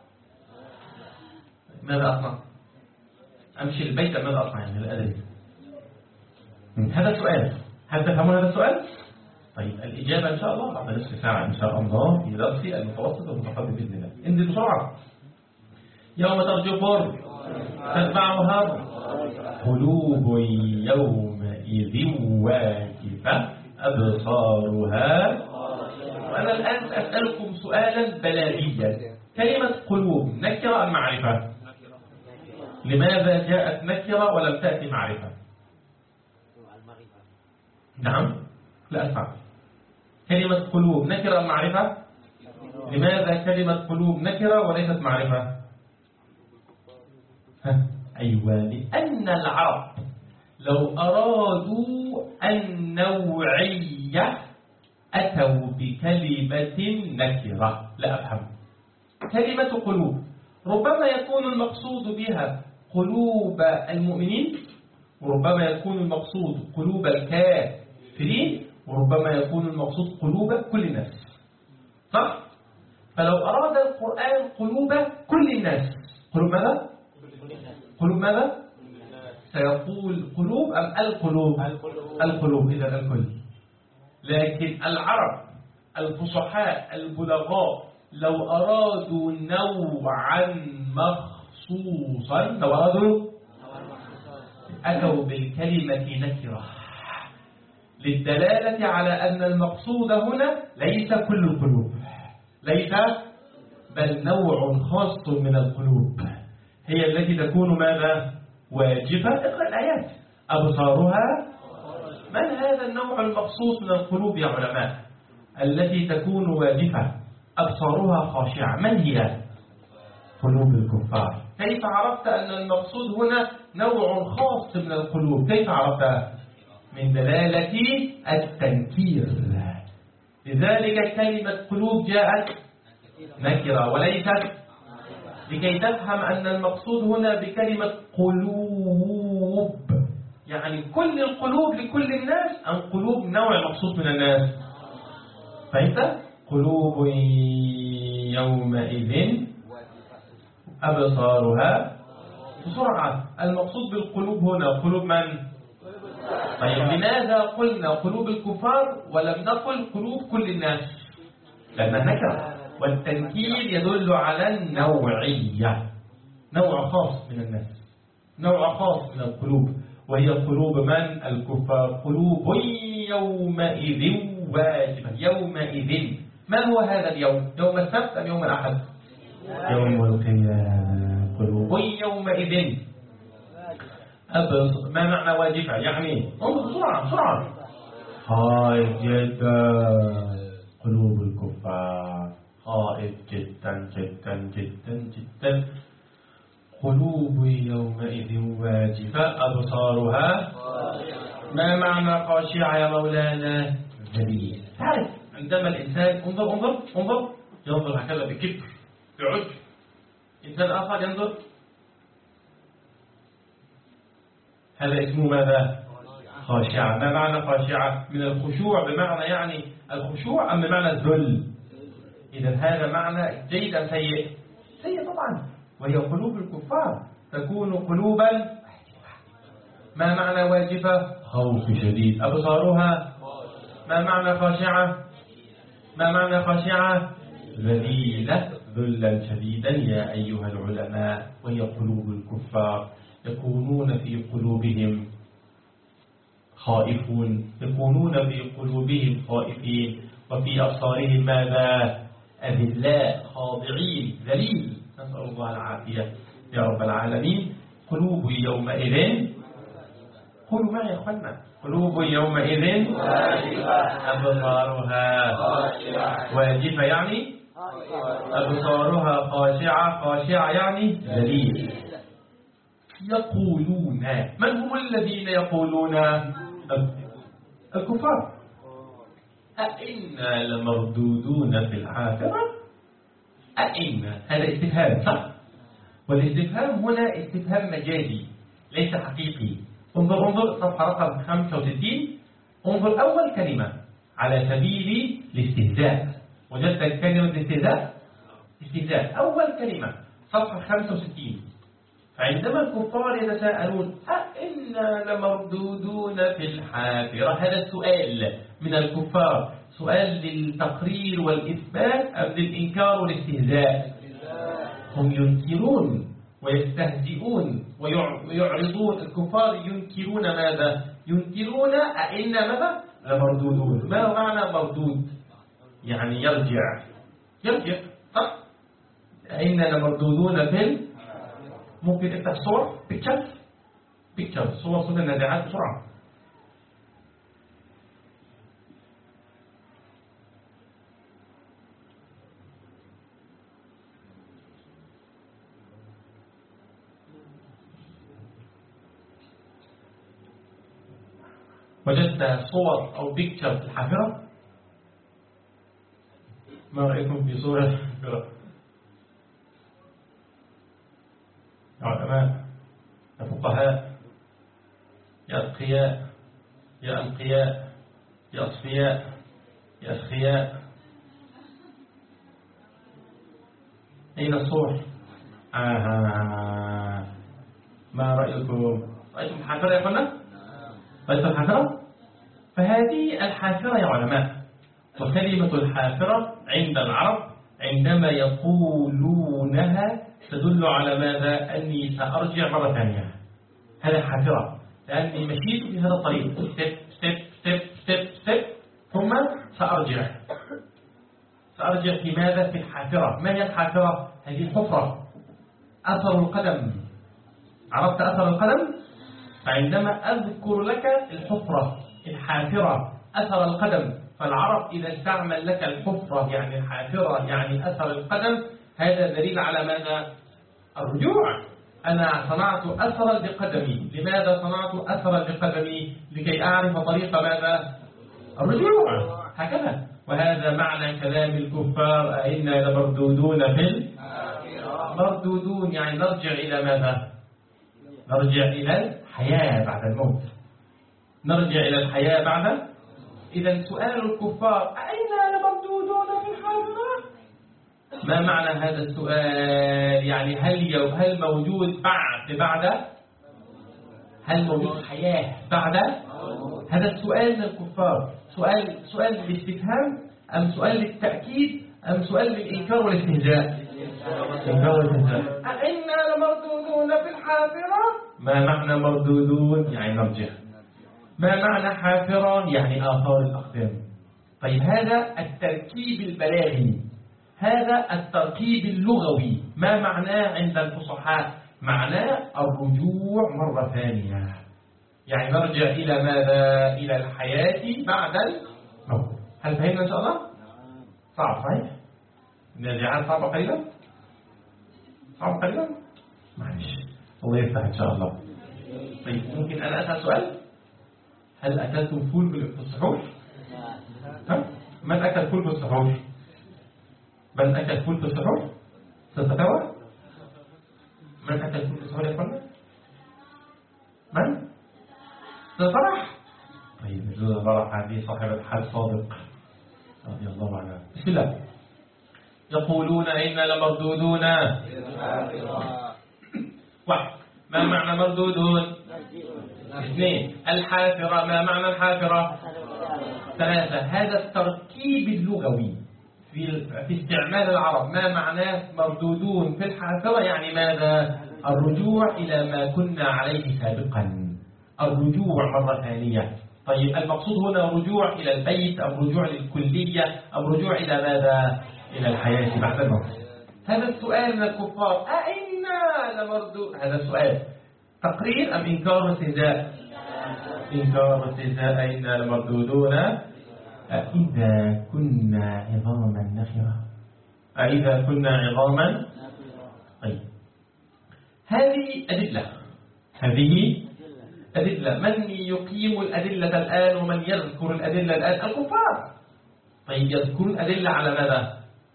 ماذا أصنع؟ أمشي البيت ماذا أصنع؟ يعني لا أدري. هذا السؤال، هل تفهمون هذا السؤال؟ طيب الإجابة إن شاء الله بعد نصف ساعة إن شاء الله في درسي المتوسط والمتقدم بإذن الله. انزل بسرعة. يوم ترجف تتبعها قلوب يومئذ واجفة أبصارها. وأنا الآن أسألكم سؤالا بلاغيا. كلمة قلوب نكرة أم معرفة؟ لماذا جاءت نكرة ولم تأتي معرفة؟ نعم، لا أسمع. كلمة قلوب نكرة أم معرفة؟ لماذا كلمة قلوب نكرة وليست معرفة؟ أيوة، لأن العرب لو أرادوا النوعية أتوا بكلمة نكرة. لا أفهم. كلمة قلوب ربما يكون المقصود بها قلوب المؤمنين، وربما يكون المقصود قلوب الكافرين، وربما يكون المقصود قلوب كل الناس، صح؟ فلو أراد القرآن قلوب كل الناس، قلوب ماذا؟ قلوب ماذا؟ سيقول قلوب أم القلوب؟ القلوب، إذا الكل. لكن العرب الفصحاء البلغاء لو أرادوا نوعا مخصوصا، لو أرادوا أتوا بالكلمة نكرة للدلالة على أن المقصود هنا ليس كل القلوب، ليس، بل نوع خاص من القلوب هي التي تكون ماذا؟ واجبة. اقرأ الآيات. أبصارها، من هذا النوع المخصوص من القلوب يا علماء التي تكون واجبة؟ أبصارها خاشعة، من هي؟ قلوب الكفار. كيف عرفت أن المقصود هنا نوع خاص من القلوب؟ كيف عرفت؟ من دلالة التنكير. لذلك كلمة قلوب جاءت نكرة وليست، لكي تفهم أن المقصود هنا بكلمة قلوب يعني كل القلوب لكل الناس أم قلوب نوع مخصوص من الناس؟ فهمت؟ قلوب يومئذ أبصارها، بسرعة، المقصود بالقلوب هنا قلوب من؟ طيب لماذا قلنا قلوب الكفار ولم نقل قلوب كل الناس؟ لأنها نكرة، والتنكير يدل على النوعية، نوع خاص من الناس، نوع خاص من القلوب، وهي قلوب من؟ الكفار. قلوب يومئذ واجبة. يومئذ، ما هو هذا اليوم؟ يوم السبت أم يوم الأحد؟ يوم القيامة. قلوب يومئذ ما معنى واجبة؟ يعني انظر بسرعة بسرعة. خائف جدا قلوب الكفار، خائف جدا جدا جدا جدا. قلوب يومئذ واجفة أبصارها، ما معنى خاشعة يا مولانا؟ ذليل. تعرف عندما الإنسان انظر انظر انظر ينظر هكذا بكبر بعجب، إنسان آخر ينظر، هذا اسمه ماذا؟ خاشعة. ما معنى خاشعة؟ من الخشوع، بمعنى يعني الخشوع أم بمعنى الذل؟ إذا هذا معنى جيد أم سيء؟ سيء طبعا. وهي قلوب الكفار تكون قلوبا. ما معنى واجبة؟ خوف شديد. أبصارها، ما معنى خاشعة؟ ما معنى خاشعة؟ ذليلة، ذلا شديدا يا أيها العلماء. وهي قلوب الكفار يكونون في قلوبهم خائفون، يكونون في قلوبهم خائفين، وفي أبصارهم ماذا؟ أذلاء خاضعين ذليل. نسأل الله العافية يا رب العالمين. قلوب يومئذ، قولوا معي يا أخوانا، قلوب يومئذ أبصارها واجفة يعني أبصارها خاشعة، خاشعة يعني ذليل. يقولون، من هم الذين يقولون؟ الكفار. أئنا لمردودون في الحافرة؟ أئنا، هذا استفهام صح؟ والاستفهام هنا استفهام مجازي ليس حقيقي. انظر انظر صفحة رقم 65، انظر أول كلمة على سبيل الاستهزاء. وجدت كلمة الاستهزاء؟ استهزاء أول كلمة صفحة 65. فعندما الكفار يتساءلون أئنا لمردودون في الحافرة، هذا السؤال من الكفار سؤال للتقرير والإثبات أم للإنكار والاستهزاء؟ هم ينكرون ويستهزئون ويعرضون. الكفار ينكرون ماذا؟ ينكرون أئنا ماذا؟ لمردودون. ما معنى مردود؟ يعني يرجع، يرجع صح؟ أئنا لمردودون في ممكن افتح صور بيكتشر صور النازعات بسرعة. وجدت صور أو بيكتشر في الحافرة؟ ما رأيكم في صور الحافرة؟ يا علماء، يا فقهاء، يا أتقياء، يا أنقياء، يا أصفياء، يا أسخياء، أين الصور؟ ما رأيكم؟ رأيتم الحافرة يا أخوانا؟ رأيتم الحافرة؟ فهذه الحافرة يا علماء. وكلمة الحافرة عند العرب عندما يقولونها تدل على ماذا؟ أني سأرجع مرة ثانية. هذا حافرة لأني مشيت في هذا الطريق ستيب ستيب ستيب ستيب ستيب ثم سأرجع. سأرجع في ماذا؟ في الحافرة. ما هي الحافرة؟ هذه الحفرة، أثر القدم. عرفت أثر القدم؟ فعندما أذكر لك الحفرة الحافرة أثر القدم، فالعرب إذا استعمل لك الحفرة يعني الحافرة يعني أثر القدم، هذا دليل على ماذا؟ الرجوع. أنا صنعت أثرا بقدمي. لماذا صنعت أثرا بقدمي؟ لكي أعرف طريق ماذا؟ الرجوع. هكذا. وهذا معنى كلام الكفار أئنا لمردودون في مردودون، يعني نرجع إلى ماذا؟ نرجع إلى الحياة بعد الموت. نرجع إلى الحياة بعد. إذا سؤال الكفار أئنا لمردودون في الحافرة؟ ما معنى هذا السؤال؟ يعني هل موجود بعد؟ هل موجود حياة بعد؟ هذا السؤال من الكفار. سؤال للاستفهام أم سؤال للتأكيد أم سؤال للإنكار والاستهزاء؟ الإنكار والاستهزاء. أئنا لمردودون في الحافرة؟ ما معنى مردودون؟ يعني نرجع. ما معنى حافرة؟ يعني آثار الأقدام. طيب هذا التركيب البلاغي، هذا التركيب اللغوي، ما معناه عند الفصحاء؟ معناه الرجوع مرة ثانية، يعني نرجع إلى ماذا؟ إلى الحياة بعد الموت. هل فهمنا إن شاء الله؟ صعب صحيح؟ النازعات صعبة قليلا؟ صعب قليلا؟ معلش الله يفتح إن شاء الله. طيب ممكن أنا أسأل سؤال؟ هل أكلتم فول بالسحور؟ من أكل فول بالسحور؟ من أكل فول بالسحور؟ ستتوى؟ من أكل فول بالسحور يا فندم؟ من؟ فرح. طيب نجوز فرح هذه صاحبة حال صادق رضي الله عنها. بسم الله. يقولون إنا لمردودون. واحد. ما معنى مردودون؟ اثنين. الحافرة. ما معنى الحافرة؟ ثلاثة. هذا التركيب اللغوي في استعمال العرب. ما معناه مردودون في الحافرة؟ يعني ماذا؟ الرجوع إلى ما كنا عليه سابقا، الرجوع مرة ثانية. طيب المقصود هنا رجوع إلى البيت أم رجوع للكلية أم رجوع إلى ماذا؟ إلى الحياة بعد الموت. هذا السؤال من الكفار أئنا لمردود. هذا السؤال تقرير أم إنكار واستهزاء؟ إنكار واستهزاء. أئنا لمردودون أئذا كنا عظاما نخرة. أئذا كنا عظاما. طيب هذه أدلة. من يقيم الأدلة الآن ومن يذكر الأدلة الآن؟ الكفار. طيب يذكرون الأدلة على ماذا؟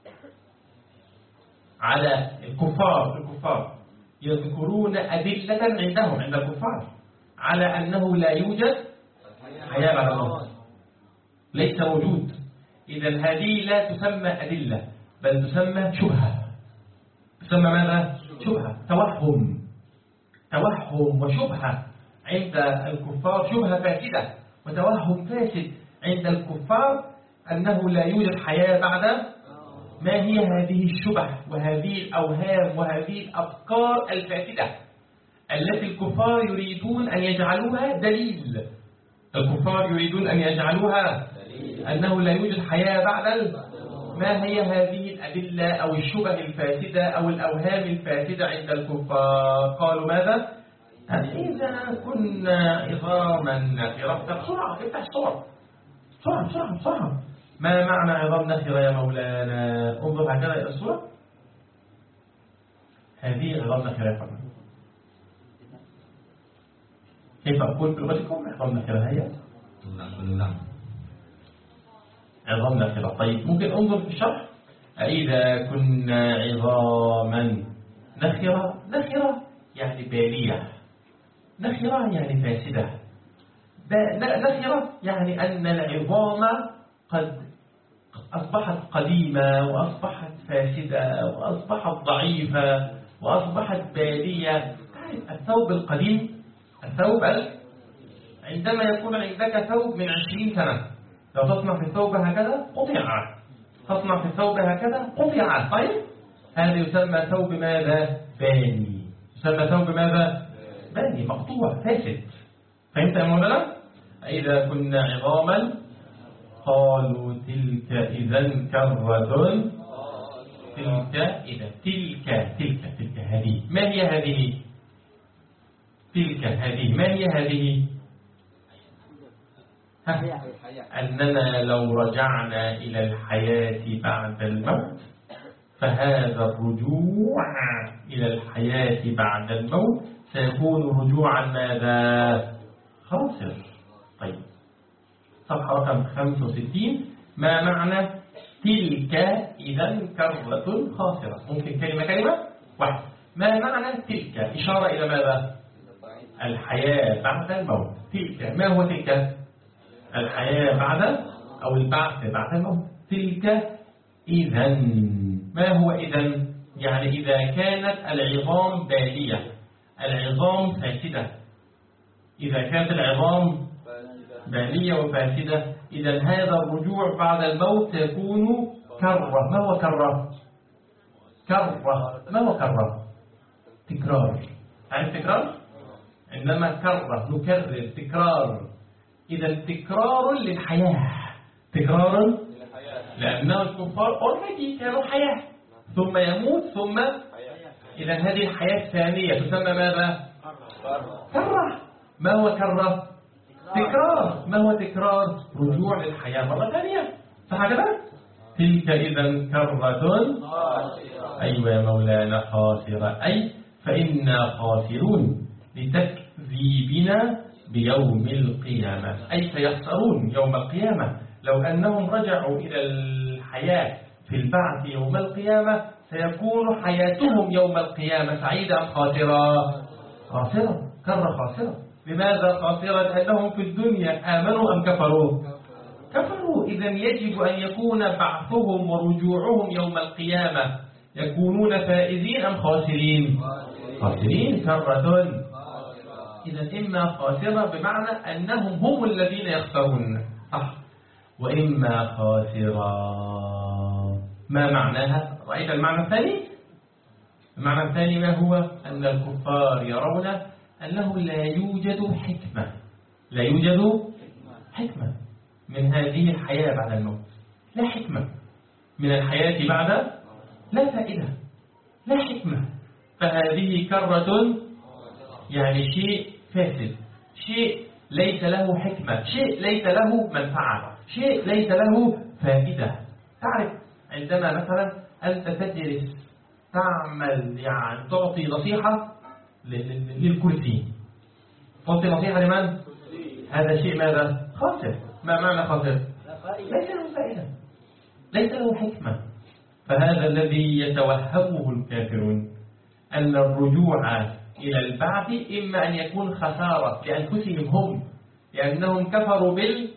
على الكفار يذكرون أدلة عندهم عند الكفار على أنه لا يوجد حياة بعد الموت، ليس موجود. إذا هذه لا تسمى أدلة بل تسمى شبهة. تسمى ماذا؟ شبهة. توهم وشبهة عند الكفار، شبهة فاسدة وتوهم فاسد عند الكفار أنه لا يوجد حياة بعد. ما هي هذه الشبه وهذه الأوهام وهذه الأفكار الفاسدة التي الكفار يريدون أن يجعلوها دليل؟ الكفار يريدون أن يجعلوها أنه لا يوجد حياة بعد. ما هي هذه الأدلة أو الشبه الفاسدة أو الأوهام الفاسدة عند الكفار؟ قالوا ماذا؟ إذا كنا عظاما نخرة. بسرعة افتح الصور بسرعة. ما معنى عظام نخرة يا مولانا؟ انظر هكذا إلى الصورة. هذه عظام نخرة يا فندم. كيف أقول بلغتكم عظام نخرة؟ هي عظام نخرة. طيب ممكن انظر في الشرح. أإذا كنا عظاما نخرة. نخرة يعني بالية، نخرة يعني فاسدة، نخرة يعني أن العظام قد أصبحت قديمة وأصبحت فاسدة وأصبحت ضعيفة وأصبحت بالية. الثوب القديم، الثوب عندما يكون عندك ثوب من 20 سنة، لو تصنع في الثوب هكذا قطع، تصنع في الثوب هكذا قطع. طيب هذا يسمى ثوب ماذا؟ باني. يسمى ثوب ماذا؟ باني، مقطوع، فاسد. فهمت يا مولانا؟ إذا كنا عظاما قالوا تلك إذا كرة. تلك إذا، تلك هذه. ما هي هذه؟ تلك هذه، ما هي هذه؟ أننا لو رجعنا إلى الحياة بعد الموت، فهذا الرجوع إلى الحياة بعد الموت سيكون رجوعا ماذا؟ خاسر. طيب صفحة رقم 65. ما معنى تلك إذا كرة خاسرة؟ ممكن كلمة واحدة. ما معنى تلك؟ إشارة إلى ماذا؟ الحياة بعد الموت. تلك، ما هو تلك؟ الحياة بعد أو البعث بعد الموت. تلك إذا، ما هو إذا؟ يعني إذا كانت العظام بالية، العظام فاسدة. إذا كانت العظام بالية وفاسدة، إذا هذا الرجوع بعد الموت يكون كرة. ما هو كرة؟ ما هو كرة؟ تكرار. عارف تكرار؟ عندما كرة نكرر، تكرار. إذا تكرار للحياة، تكرار لأنه الكفار أوريدي كانوا حياة ثم يموت ثم إذا هذه الحياة الثانية تسمى ماذا؟ كرة. ما هو كرة؟ تكرار. ما هو تكرار؟ رجوع للحياة مرة ثانية. صح كده؟ تلك إذا كرة. أيوة يا مولانا، خاسرة، أي فإنا خاسرون لتكذيبنا بيوم القيامة، أي سيخسرون يوم القيامة. لو أنهم رجعوا إلى الحياة في البعث يوم القيامة سيكون حياتهم يوم القيامة سعيدة أم خاسرة؟ خاسرة، كرة خاسرة. لماذا خاسرة؟ لأنهم في الدنيا آمنوا أم كفروا؟ كفروا. إذا يجب أن يكون بعثهم ورجوعهم يوم القيامة يكونون فائزين أم خاسرين؟ خاسرين، كرة. إذا إما خاسرة بمعنى أنهم هم الذين يخسرون، صح، وإما خاسرة. ما معناها؟ رأيت المعنى الثاني؟ المعنى الثاني ما هو؟ أن الكفار يرون أنه لا يوجد حكمة، لا يوجد حكمة من هذه الحياة بعد الموت. لا حكمة من الحياة بعد، لا فائدة، لا حكمة. فهذه كرة يعني شيء فاسد، شيء ليس له حكمة، شيء ليس له منفعة، شيء ليس له فائدة. تعرف عندما مثلا أنت تجلس تعمل، يعني تعطي نصيحة للكرسي، تعطي نصيحة لمن؟ هذا شيء ماذا؟ خاسر. ما معنى خاسر؟ ليس له فائدة، ليس له حكمة. فهذا الذي يتوهمه الكافرون، أن الرجوع إلى البعث إما أن يكون خسارة لأنفسهم هم، لأنهم كفروا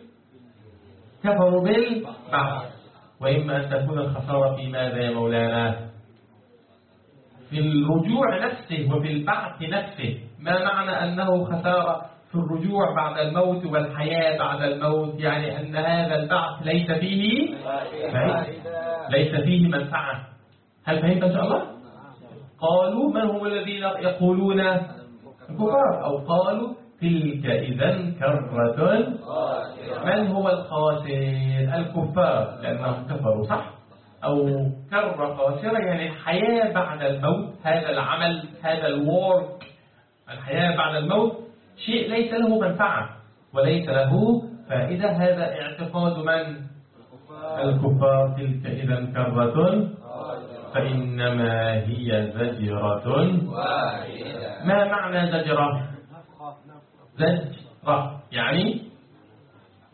بالبعث، وإما أن تكون الخسارة في ماذا يا مولانا؟ في الرجوع نفسه وفي البعث نفسه. ما معنى أنه خسارة في الرجوع بعد الموت والحياة بعد الموت؟ يعني أن هذا البعث ليس فيه فائدة، ليس فيه منفعة. هل فهمت إن شاء الله؟ قالوا من هم الذين يقولون؟ الكفار. أو قالوا تلك إذا كرة. من هو الخاسر؟ الكفار، لأنهم كفروا، صح؟ أو كرة خاسرة يعني الحياة بعد الموت، هذا العمل، هذا الورك، الحياة بعد الموت شيء ليس له منفعة وليس له فائدة. هذا اعتقاد من؟ الكفار. تلك إذا كرة فإنما هي زجرة واحدة. ما معنى زجرة؟ زجرة يعني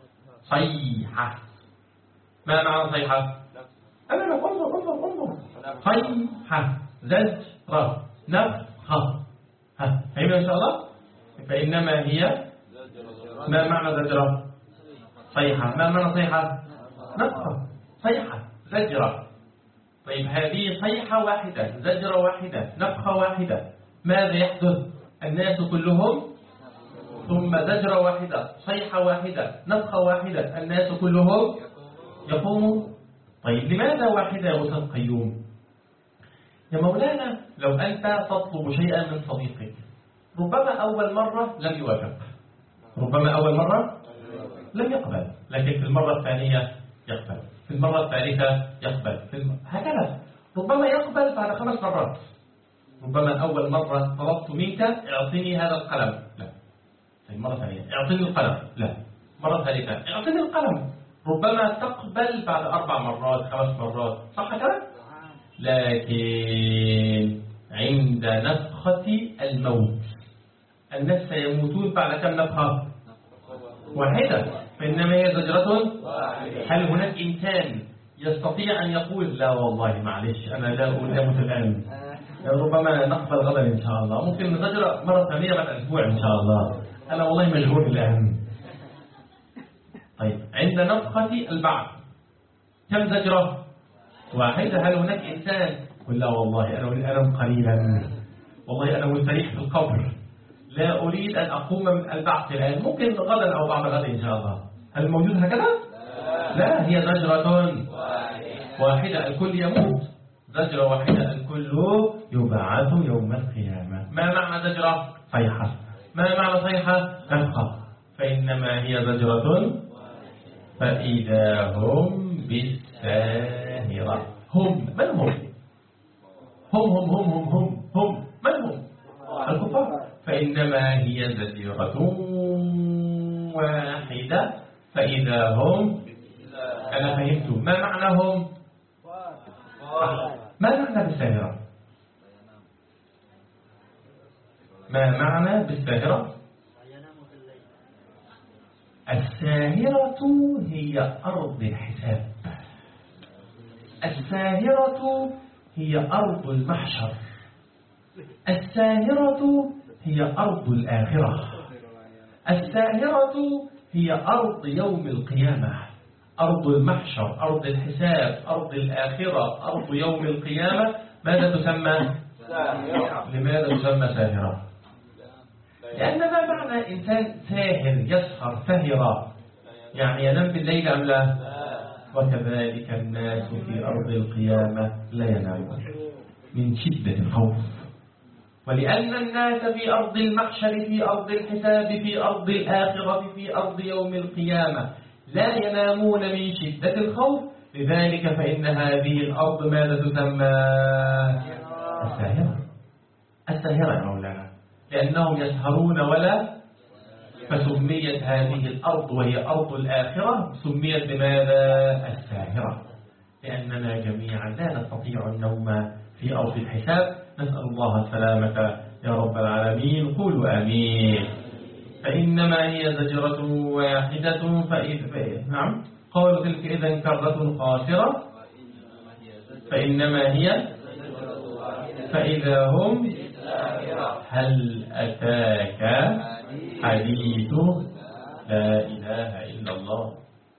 صيحة. ما معنى صيحة؟ انظر صيحة زجرة نفخة. فهمنا إن شاء الله؟ فإنما هي ما معنى زجرة؟ صيحة. ما معنى صيحة؟ نفخة. صيحة زجرة. طيب هذه صيحة واحدة، زجرة واحدة، نفخة واحدة، ماذا يحدث؟ الناس كلهم، ثم زجرة واحدة، صيحة واحدة، نفخة واحدة، الناس كلهم يقومون. طيب لماذا واحدة يا أستاذ قيوم؟ يا مولانا لو أنت تطلب شيئا من صديقك ربما أول مرة لم يوافق، ربما أول مرة لم يقبل، لكن في المرة الثانية يقبل، في المرة الثالثة يقبل، هكذا ربما يقبل بعد 5 مرات. ربما أول مرة طلبت منك اعطني هذا القلم، لا. المرة الثانية اعطني القلم، لا. مرة ثالثة اعطني القلم، ربما تقبل بعد 4 مرات 5 مرات، صح كده؟ لكن عند نفخة الموت الناس سيموتون بعد كم نفخة؟ واحدة. فإنما هي زجرة. هل هناك إنسان يستطيع أن يقول لا والله معلش أنا لا أموت الآن، ربما نقبل غدا إن شاء الله، ممكن نزجر مرة ثانية بعد أسبوع إن شاء الله، أنا والله مشغول الآن. طيب عند نفخة البعث كم زجرة؟ واحدة. هل هناك إنسان يقول لا والله أنا الألم قليلا، والله أنا مستريح في القبر، لا أريد أن أقوم من البعث الآن، ممكن غدا أو بعد غد إن شاء الله. هل موجود هكذا؟ لا، هي زجرة واحدة الكل يموت، زجرة واحدة الكل يبعث يوم القيامة. ما معنى زجرة؟ صيحة. ما معنى صيحة؟ نفخة. فإنما هي زجرة فإذا هم بالساهرة. هم من هم؟ هم من هم؟ الكفار. فإنما هي زجرة واحدة فإذا هم. أنا فهمت. ما معنى هم؟ ما معنى بالساهرة؟ ما معنى بالساهرة؟ الساهرة هي أرض الحساب، الساهرة هي أرض المحشر، الساهرة هي أرض الآخرة، الساهرة هي أرض يوم القيامة، أرض المحشر، أرض الحساب، أرض الآخرة، أرض يوم القيامة. ماذا تسمى؟ لماذا تسمى ساهرة؟ لأن ما معنى إنسان ساهر يسهر سهر يعني ينام بالليل أم لا؟ وكذلك الناس في أرض القيامة لا ينامون من شدة الخوف. ولأن الناس في أرض المحشر، في أرض الحساب، في أرض الآخرة، في أرض يوم القيامة لا ينامون من شدة الخوف، لذلك فإن هذه الأرض ماذا تسمى؟ الساهرة. الساهرة يا مولانا لأنهم يسهرون ولا، فسميت هذه الأرض وهي أرض الآخرة سميت بماذا؟ الساهرة. لأننا جميعا لا نستطيع النوم في أرض الحساب، نسأل الله السلامة يا رب العالمين. قولوا آمين. فإنما هي زجرة واحدة نعم قالوا تلك إذن كرة خاسرة. فإنما هي فإذا هم. هل أتاك حديث لا إله إلا الله؟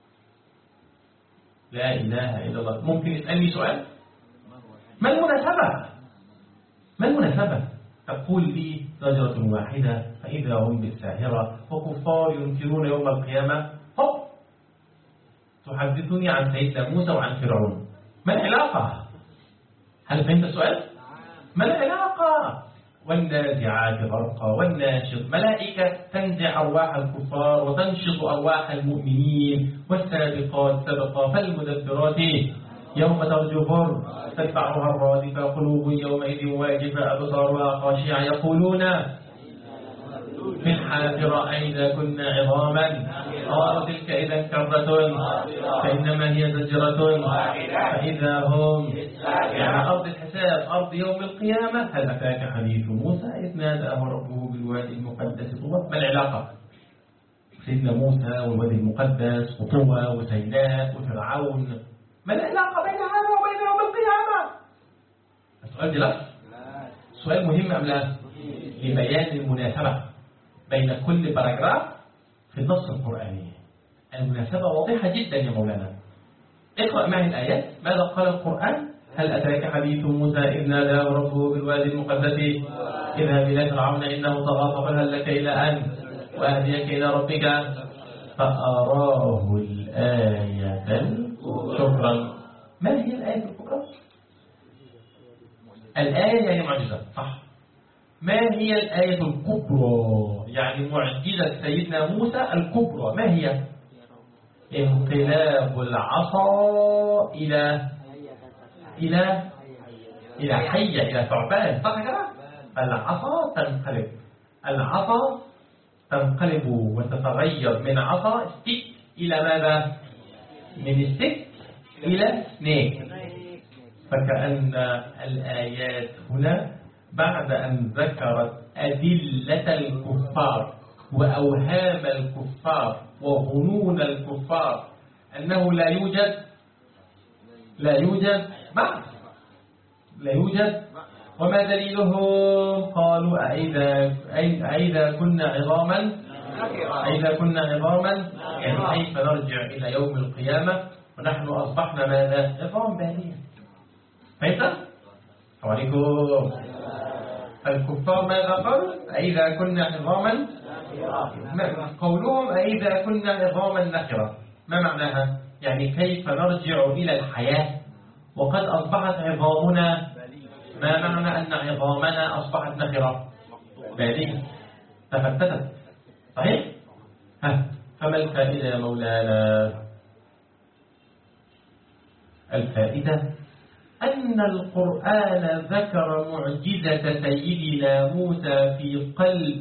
لا إله إلا الله. ممكن يسألني سؤال؟ ما المناسبة؟ ما المناسبة تقول لي زجرة واحدة فإذا هم بالساهرة وكفار ينكرون يوم القيامة؟ هو تحدثني عن سيدنا موسى وعن فرعون، ما العلاقة؟ هل فهمت السؤال؟ ما العلاقة؟ والنازعات غرقا والناشط، ملائكة تنزع أرواح الكفار وتنشط أرواح المؤمنين، والسابقات سبقا فالمدبرات يوم ترجف تتبعها الرادفة قلوب يومئذ واجفة أبصارها خاشعة يقولون في الحافرة أئذا كنا عظاما قالوا تلك إذا كرة فإنما هي زجرة فإذا هم. يعني أرض الحساب أرض يوم القيامة. هل أتاك حديث موسى إذ ناداه ربه بالوادي المقدس طوى؟ ما العلاقة؟ سيدنا موسى والوادي المقدس وطوى وسيناء وفرعون، ما العلاقة بين هذا وبين يوم القيامة؟ السؤال ده لا، سؤال مهم أم لا؟ لبيان المناسبة بين كل باراجراف في النص القرآني. المناسبة واضحة جدا يا مولانا. اقرأ معي الآيات. ماذا قال القرآن؟ هل أتاك حديث موسى إذ ناداه ربه بالوادي المقدس اذهب إلى فرعون إنه طغى فقل هل لك إلى أن وأهديك إلى ربك فأراه الآية. شكرا. ما هي الآية الكبرى؟ الآية يعني معجزة، صح. ما هي الآية الكبرى؟ يعني معجزة سيدنا موسى الكبرى ما هي؟ انقلاب العصا إلى حية، إلى ثعبان، صح كده؟ العصا تنقلب، العصا تنقلب وتتغير من عصا ستيك إلى ماذا؟ من ستيك إلى سنيك. فكأن الآيات هنا بعد أن ذكرت أدلة الكفار وأوهام الكفار وظنون الكفار أنه لا يوجد بعث، لا يوجد. وما دليلهم؟ قالوا أئذا كنا عظاما يعني كيف نرجع إلى يوم القيامة ونحن أصبحنا ماذا؟ عظام بالية. فهمت؟ عليكم. الكفار ماذا قالوا؟ أئذا كنا عظاما، قولهم أئذا كنا عظاما نخرة، ما معناها؟ يعني كيف نرجع إلى الحياة وقد أصبحت عظامنا؟ ما معنى أن عظامنا أصبحت نخرة؟ بالية، تفتتت، صحيح؟ فما الفائدة يا مولانا؟ الفائدة أن القرآن ذكر معجزة سيدنا موسى في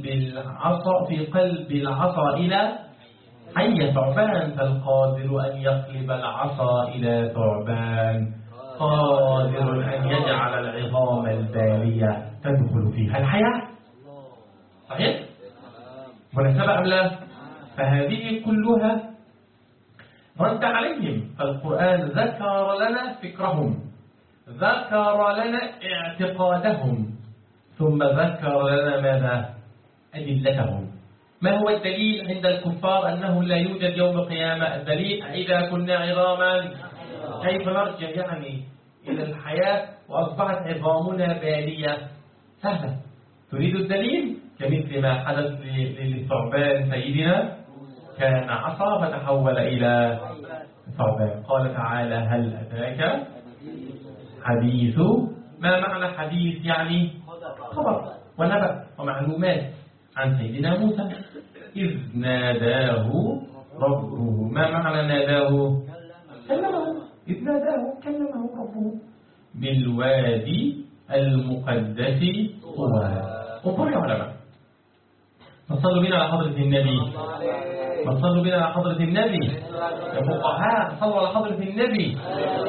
قلب العصا إلى حية ثعبان، فالقادر أن يقلب العصا إلى ثعبان قادر أن يجعل العظام البالية تدخل فيها الحياة. صحيح؟ مناسبة أم لا؟ فهذه كلها رد عليهم. فالقرآن ذكر لنا فكرهم، ذكر لنا اعتقادهم، ثم ذكر لنا ماذا؟ أدلتهم. ما هو الدليل عند الكفار أنه لا يوجد يوم القيامة؟ الدليل إذا كنا عظاما كيف نرجع يعني إلى الحياة وأصبحت عظامنا بالية؟ سهلة. تريد الدليل؟ كمثل ما حدث للثعبان سيدنا، كان عصا فتحول إلى ثعبان. قال تعالى هل أتاك حديث. ما معنى حديث؟ يعني خبر ونبأ ومعلومات عن سيدنا موسى. إذ ناداه ربه. ما معنى ناداه؟ كلمه. إذ ناداه كلمه ربه بالوادي المقدس طوى. انظروا يا علماء، صلوا بنا على حضرة النبي، صلوا بنا على حضرة النبي يا فقهاء، صلوا على حضرة النبي.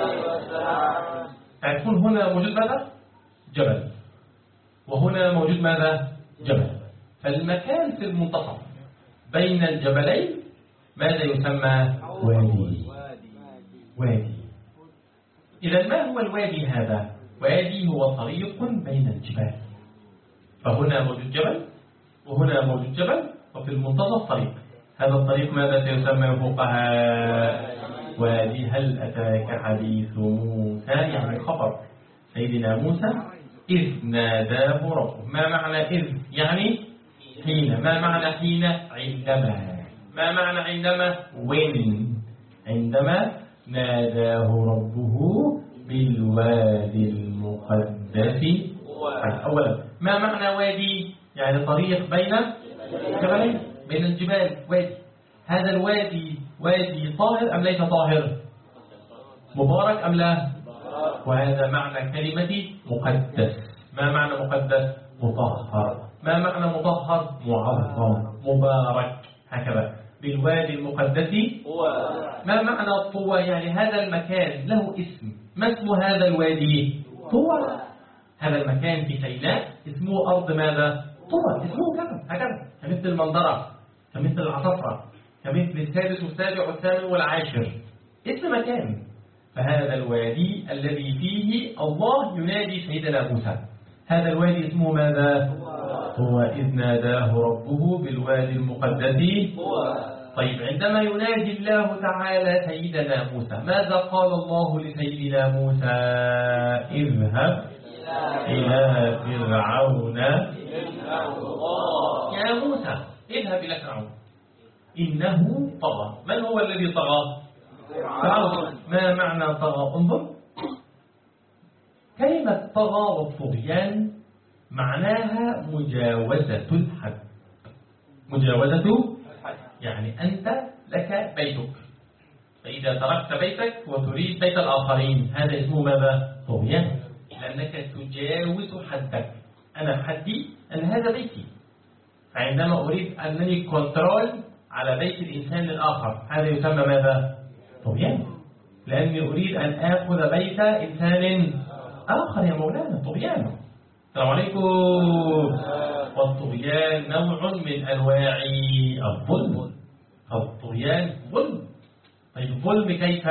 تعرفون هنا موجود ماذا؟ جبل، وهنا موجود ماذا؟ جبل. فالمكان في المنتصف بين الجبلين ماذا يسمى؟ وادي. إذا ما هو الوادي هذا؟ وادي هو طريق بين الجبال. فهنا موجود جبل وهنا موجود جبل وفي المنتصف طريق. هذا الطريق ماذا سيسمى فوقها؟ وادي. هل أتاك حديث موسى؟ يعني خبر سيدنا موسى إذ ناداه ربه. ما معنى إذ؟ يعني حين. ما معنى حين؟ عندما. ما معنى عندما؟ when. عندما ناداه ربه بالوادي المقدس. أولا ما معنى وادي؟ يعني طريق بين جبلين، بين الجبال، وادي. هذا الوادي وادي طاهر أم ليس طاهر؟ مبارك أم لا؟ وهذا معنى كلمة مقدس. ما معنى مقدس؟ مطهر. ما معنى مطهر؟ معظم مبارك. هكذا بالوادي المقدس. ما معنى طوى؟ يعني هذا المكان له اسم. ما اسم هذا الوادي؟ طوى. هذا المكان في سيناء اسمه أرض ماذا؟ طوى. اسمه كذا هكذا، كمثل المنظرة، كمثل العصفرة، كمثل السادس والسابع والثامن والعاشر، اسم مكان. فهذا الوادي الذي فيه الله ينادي سيدنا موسى، هذا الوادي اسمه ماذا؟ هو إذ ناداه ربه بالوادي المقدس طيب، عندما ينادي الله تعالى سيدنا موسى، ماذا قال الله لسيدنا موسى؟ اذهب إلى فرعون يا موسى، اذهب إلى فرعون إنه طغى. من هو الذي طغى؟ فرعون. ما معنى طغى؟ انظر، كلمة طغى والطغيان معناها مجاوزة الحد. مجاوزة يعني أنت لك بيتك، فإذا تركت بيتك وتريد بيت الآخرين هذا اسمه ماذا؟ طغيان، لأنك تجاوز حدك. أنا حدي أن هذا بيتي، فعندما أريد أنني كنترول على بيت الإنسان الآخر هذا يسمى ماذا؟ طغيان، لأني أريد أن آخذ بيت إنسان آخر يا مولانا. طغيان. السلام عليكم. والطغيان نوع من أنواع الظلم. الطغيان ظلم. طيب الظلم كيف؟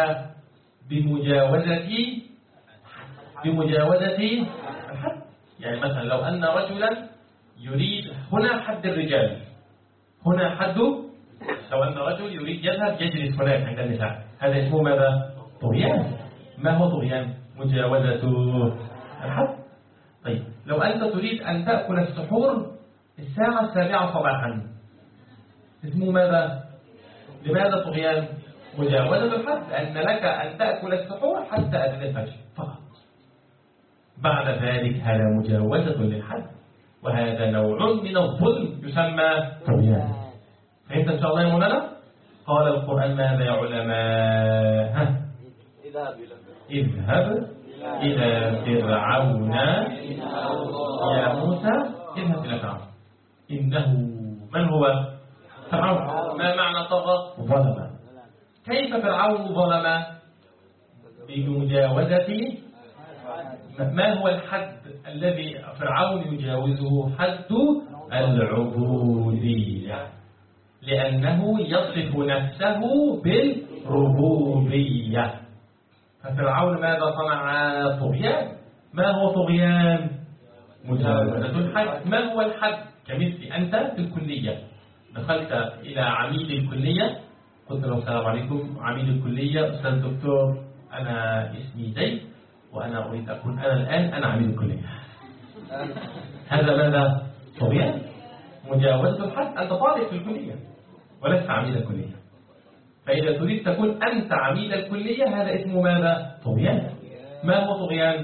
بمجاوزة الحد. يعني مثلا لو أن رجلا يريد هنا حد الرجال، هنا حد، لو أن رجل يريد يذهب يجلس هناك عند النساء هذا اسمه ماذا؟ طغيان. ما هو طغيان؟ مجاوزة الحد. طيب لو أنت تريد أن تأكل السحور الساعة 7 صباحا اسمه ماذا؟ لماذا طغيان؟ مجاوزة الحد، لأن لك أن تأكل السحور حتى أذان الفجر فقط، بعد ذلك هذا مجاوزة للحد، وهذا نوع من الظلم يسمى طغيان. فهمت إن شاء الله يا مولانا؟ قال القرآن ماذا يا علماء؟ اذهب إلى فرعون يا موسى، اذهب إلى فرعون إنه، من هو فرعون؟ ما معنى طغى؟ ظلم. كيف فرعون ظلم؟ بمجاوزة. ما هو الحد الذي فرعون يجاوزه؟ حد العبودية، لأنه يصف نفسه بالربوبية. ففرعون ماذا صنع؟ طغيان. ما هو طغيان؟ مجاوزة الحد. ما هو الحد؟ كمثل أنت في الكلية دخلت إلى عميد الكلية، قلت له السلام عليكم عميد الكلية أستاذ دكتور أنا اسمي زيد وأنا أريد أكون أنا عميد الكلية. هذا ماذا؟ طغيان، مجاوزة الحد. أنت طالب في الكلية ولست عميد الكلية، فإذا تريد تكون أنت عميد الكلية هذا اسمه ماذا؟ طغيان. ما هو طغيان؟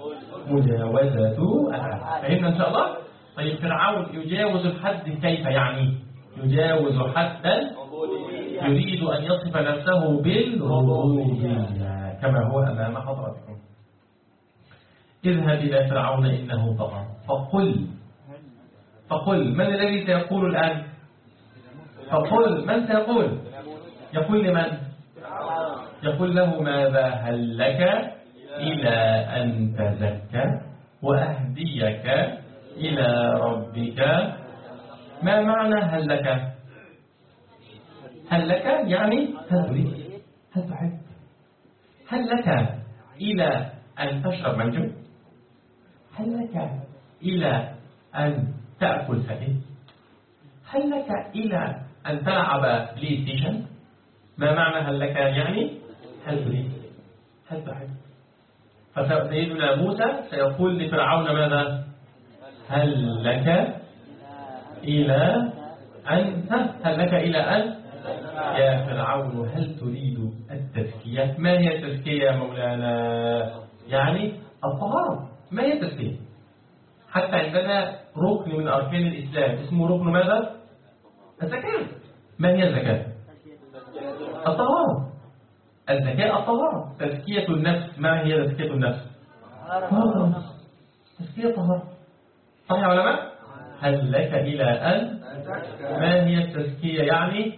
مجاوزة الحد. فهمنا إن شاء الله؟ طيب فرعون يجاوز الحد كيف يعني؟ يجاوز حدا، يريد أن يصف نفسه بالربوبية كما هو أمام حضراتكم. اذهب إلى فرعون إنه طغى فقل. من الذي سيقول الآن؟ فقل. من سيقول؟ يقول لمن؟ يقول له ماذا؟ هل لك إلى أن تزكى وأهديك إلى ربك. ما معنى هل لك؟ هل لك يعني هل تريد، هل تحب، هل لك إلى أن تشرب منجو، هل لك إلى أن تأكل سكين، هل لك إلى أن تلعب بلاي ستيشن. ما معنى هل لك يعني هل تريد، هل تحب. فسيدنا موسى سيقول لفرعون ماذا؟ هل لك إلى أن، هل لك إلى أن يا فرعون هل تريد التزكية. ما هي التزكية يا مولانا؟ يعني الطهارة. ما هي التزكية؟ حتى عندنا ركن من أركان الإسلام اسمه ركن ماذا؟ الزكاة. ما هي الزكاة؟ الطهارة. الزكاة الطهارة. تزكية النفس. ما هي تزكية النفس؟ طهارة. تزكية طهارة. صحيح يا علماء؟ هل لك إلى أن، ما هي التزكية يعني؟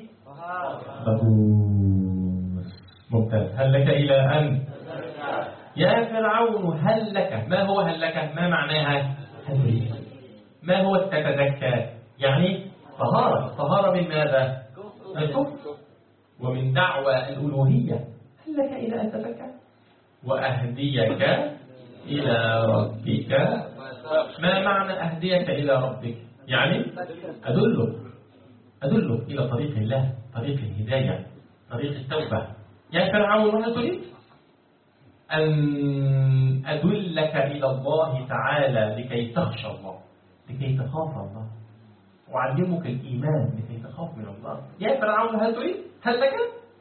ممتاز. هل لك إلى أن يا فرعون هل لك. ما هو هل لك؟ ما معناها؟ هل تريد. ما هو تتزكى يعني؟ طهارة. طهارة من ماذا؟ الكفر. ومن دعوى الألوهية هل لك إلى أن تزكى وأهديك إلى ربك. ما معنى أهديك إلى ربك؟ يعني أدله إلى طريق الله، طريق الهداية، طريق التوبة. يا فرعون ماذا تريد؟ أن أدلك إلى الله تعالى لكي تخشى الله، لكي تخاف الله، أعلمك الإيمان لكي تخاف من الله. يا فرعون هل تريد؟ هل لك؟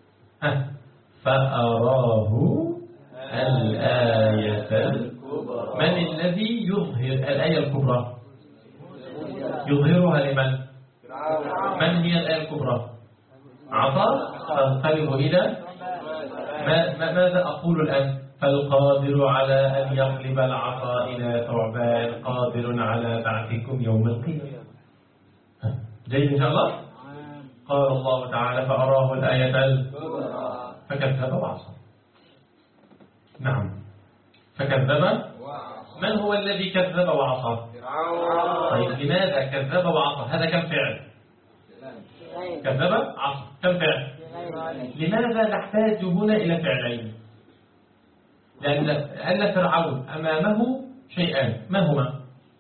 فأراه الآية الكبرى. من الذي يظهر الآية الكبرى؟ يظهرها لمن؟ من هي الآية الكبرى؟ عصا تنقلب إلى ماذا أقول الآن؟ فالقادر على أن يقلب العصا إلى ثعبان قادر على بعثكم يوم القيامة. جيد إن شاء الله. قال الله تعالى فأراه الآية الكبرى فكذب وعصى. نعم فكذب. من هو الذي كذب وعصى؟ طيب لماذا كذب وعصى؟ هذا كم فعل؟ كذب عصى كم فعل؟ لماذا نحتاج هنا إلى فعلين؟ لأن فرعون أمامه شيئان، ما هما؟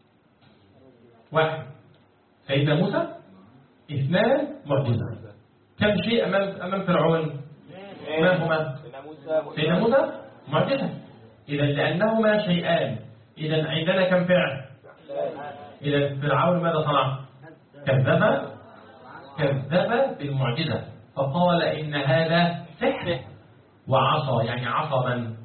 واحد سيدنا موسى، اثنان معجزة. كم شيء أمام فرعون؟ ما هما؟ سيدنا موسى معجزة. إذا لأنهما شيئان، إذا عندنا كم فعل؟ إذا فرعون ماذا صنع؟ كذب بالمعجزة فقال إن هذا سحر، وعصى يعني عصى من؟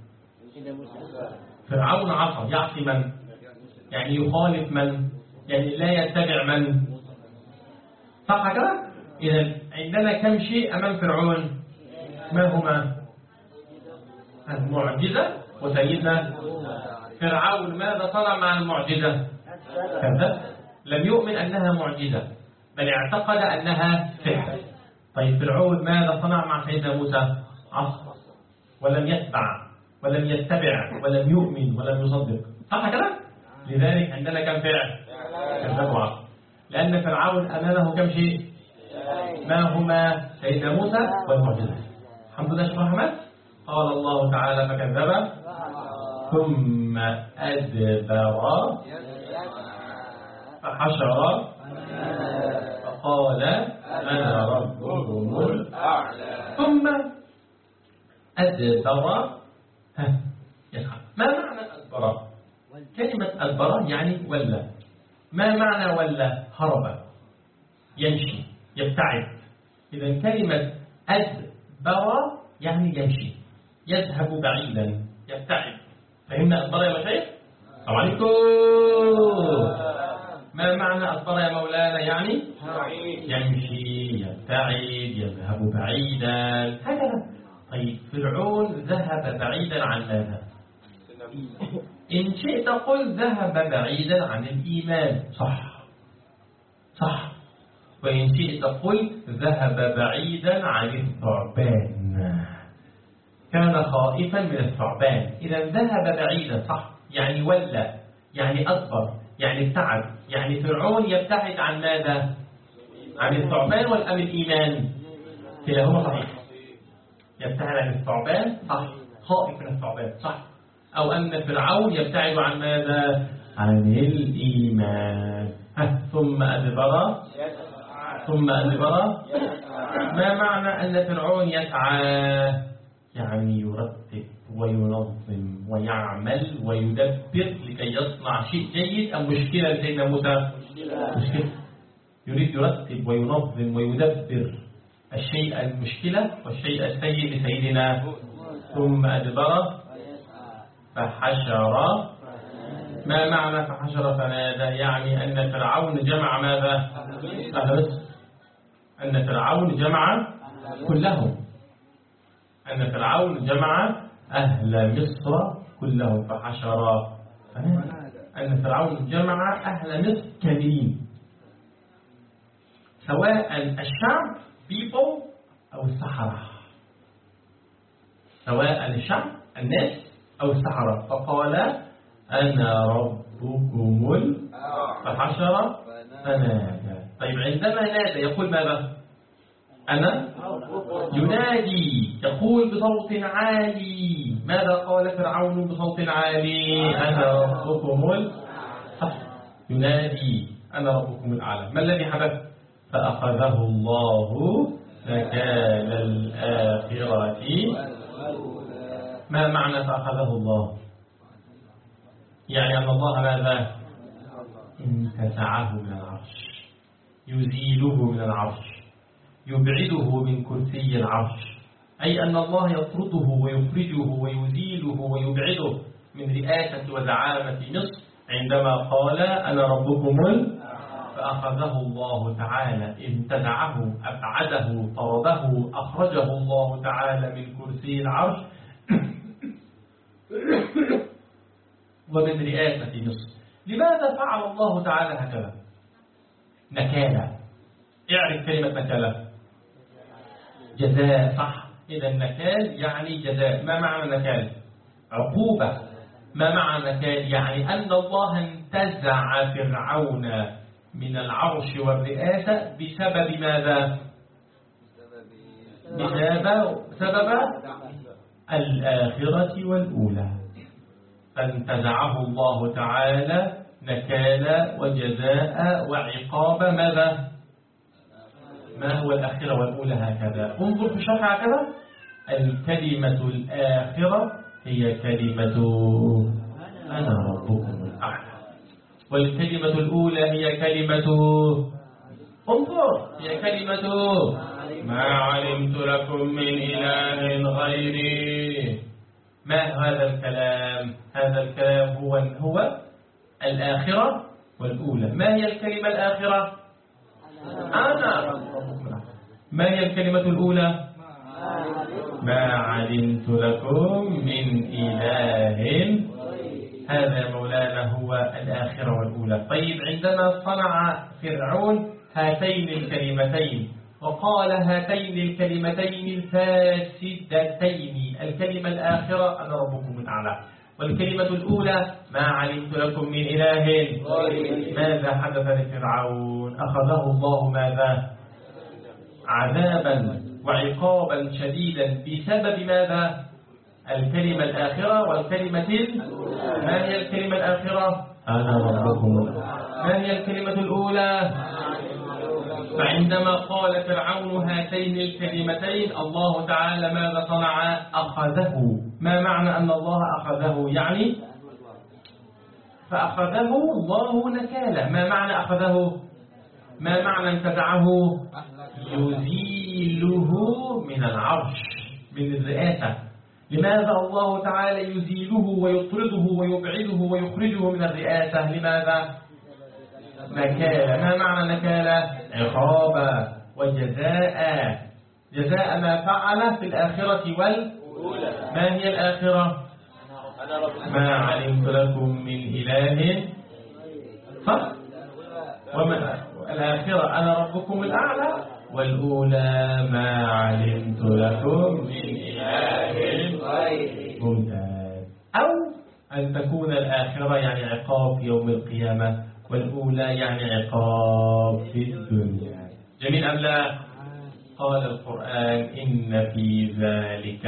فرعون عصى، يعصي من؟ يعني يخالف من؟ يعني لا يتبع من؟ صح كده؟ إذا عندنا كم شيء أمام فرعون؟ ما هما؟ المعجزة وسيدنا فرعون ماذا صنع مع المعجزة؟ كذب، لم يؤمن أنها معجزة بل اعتقد أنها سحر. طيب فرعون ماذا صنع مع سيدنا موسى؟ عصى ولم يتبع ولم يتبع ولم يؤمن ولم يصدق. صح كده؟ لذلك عندنا كم فعل؟ كذب وعصى. لأن فرعون أمامه كم شيء؟ ما هما؟ سيدنا موسى والمعجزة. الحمد لله شكرا محمد. قال الله تعالى فكذب ثم أدبر فحشر فقال أنا ربكم الأعلى. ثم أدبر يسحب. ما معنى أدبر؟ كلمة أدبر يعني ولا. ما معنى ولا؟ هرب، يمشي، يبتعد. إذا كلمة أدبر يعني يمشي، يذهب بعيدا، يبتعد. فهمنا أدبر يا مشايخ؟ السلام عليكم. ما معنى أدبر يا مولانا؟ يعني يمشي، يبتعد، يذهب بعيدا هكذا. طيب فرعون ذهب بعيدا عن ماذا؟ إن شئت قل ذهب بعيدا عن الإيمان، صح. وإن شئت قل ذهب بعيدا عن الثعبان، كان خائفا من الثعبان. إذا ذهب بعيدا صح، يعني ولا، يعني أدبر، يعني ابتعد. يعني فرعون يبتعد عن ماذا؟ عن الثعبان ولا عن الإيمان؟ كلاهما صحيح. يبتعد عن الثعبان صح، خائف من الثعبان صح. أو أن فرعون يبتعد عن ماذا؟ عن الإيمان. ثم أدبر. ما معنى أن فرعون يسعى؟ يعني يرتب وينظم ويعمل ويدبر لكي يصنع شيء جيد أم مشكلة لسيدنا موسى؟ مشكلة. يريد يرتب وينظم ويدبر الشيء المشكلة والشيء السيء لسيدنا. ثم أدبر فحشر. ما معنى فحشر فنادى؟ يعني أن فرعون جمع ماذا؟ أهل مصر. أن فرعون جمع كلهم. أن فرعون جمع أهل مصر كلهم فحشر فنادى. أن فرعون جمع أهل مصر كاملين، سواء الشعب people أو السحرة، سواء الشعب الناس أو السحرة. فقال أنا ربكم فحشر فنادى. طيب عندما نادى يقول ماذا؟ أنا ينادي يقول بصوت عالي. ماذا قال فرعون بصوت عالي؟ أنا ربكم ينادي أنا ربكم الأعلى. ما الذي حدث؟ فأخذه الله نكال الآخرة. ما معنى فأخذه الله؟ يعني أن الله ماذا؟ انتزعه من العرش، يزيله من العرش، يبعده من كرسي العرش، أي أن الله يطرده ويخرجه ويزيله ويبعده من رئاسة وزعامة مصر عندما قال أنا ربكم. فأخذه الله تعالى، انتزعه، أبعده، طرده، أخرجه الله تعالى من كرسي العرش ومن رئاسة مصر. لماذا فعل الله تعالى هكذا؟ نكالة. اعرف كلمة نكالة. جزاء، صح. إذا النكال يعني جزاء. ما معنى نكال؟ عقوبة. ما معنى نكال؟ يعني أن الله انتزع فرعون من العرش والرئاسة بسبب ماذا؟ بسبب الآخرة والأولى. فانتزعه الله تعالى نكال وجزاء وعقاب ماذا؟ ما هو الآخرة والأولى هكذا؟ انظر في الشرح هكذا. الكلمة الآخرة هي كلمة أنا ربكم الأعلى، والكلمة الأولى هي كلمة انظر هي كلمة ما علمت لكم من إله غيري. ما هذا الكلام؟ هذا الكلام هو الآخرة والأولى. ما هي الكلمة الآخرة؟ أنا ربكم. ما هي الكلمة الأولى؟ ما علمت لكم من إله. هذا مولانا هو الآخرة والأولى. طيب، عندما صنع فرعون هاتين الكلمتين وقال هاتين الكلمتين الفاسدتين، الكلمة الآخرة أنا ربكم الأعلى، والكلمة الأولى ما علمت لكم من إله، ماذا حدث لفرعون؟ أخذه الله ماذا؟ عذابا وعقابا شديدا بسبب ماذا؟ الكلمة الآخرة والكلمة ما هي الكلمة الآخرة؟ أنا ربكم. ما هي الكلمة الأولى؟ فعندما قال فرعون هاتين الكلمتين الله تعالى ماذا صنع؟ أخذه. ما معنى أن الله أخذه؟ يعني فأخذه الله نكاله. ما معنى أخذه؟ ما معنى انتزعه؟ يزيله من العرش، من الرئاسة. لماذا الله تعالى يزيله ويطرده ويبعده ويخرجه من الرئاسة؟ لماذا؟ نكالة. ما معنى نكالة؟ عقابا وجزاء، جزاء ما فعل في الآخرة والأولى. ما هي الآخرة؟ ما علمت لكم من إله، صح؟ وما الآخرة أنا ربكم الأعلى، والأولى ما علمت لكم من إله غيري. ممتاز. أو أن تكون الآخرة يعني عقاب في يوم القيامة، والأولى يعني عقاب في الدنيا. جميل أم لا؟ قال القرآن إن في ذلك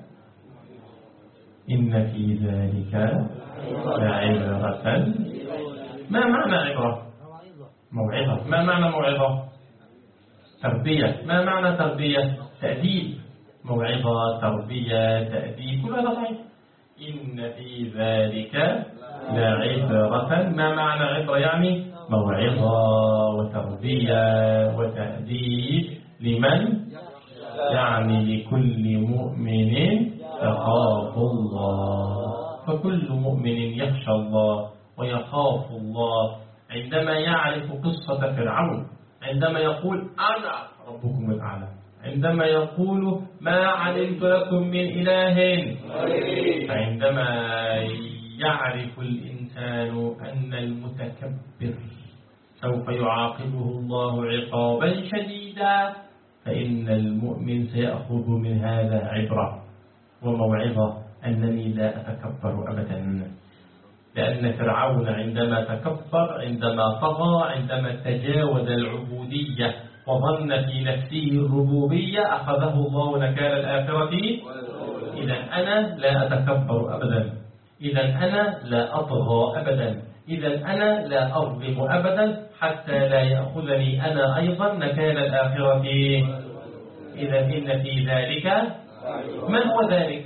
لعبرة. ما معنى عبرة؟ موعظة. ما معنى موعظة؟ تربية. ما معنى تربية؟ تأديب. موعظة، تربية، تأديب، كل هذا صحيح. إن في ذلك لعبرة. ما معنى عبرة؟ يعني موعظة وتربية وتأديب. لمن؟ يعني لكل مؤمن يخاف الله. فكل مؤمن يخشى الله ويخاف الله عندما يعرف قصة فرعون، عندما يقول أنا ربكم الأعلى، عندما يقول ما علمت لكم من إله، فعندما يعرف الإنسان أن المتكبر سوف يعاقبه الله عقابا شديدا، فإن المؤمن سيأخذ من هذا عبرة وموعظة أنني لا أتكبر أبدا. لأن فرعون عندما تكبر، عندما طغى، عندما تجاوز العبودية وظن في نفسه الربوبية أخذه الله نكال الآخرة. إذا أنا لا أتكبر أبدا، إذا أنا لا أطغى أبدا، إذا أنا لا أظلم أبدا حتى لا يأخذني أنا أيضا نكال الآخرة. إذا إن في ذلك، من هو ذلك؟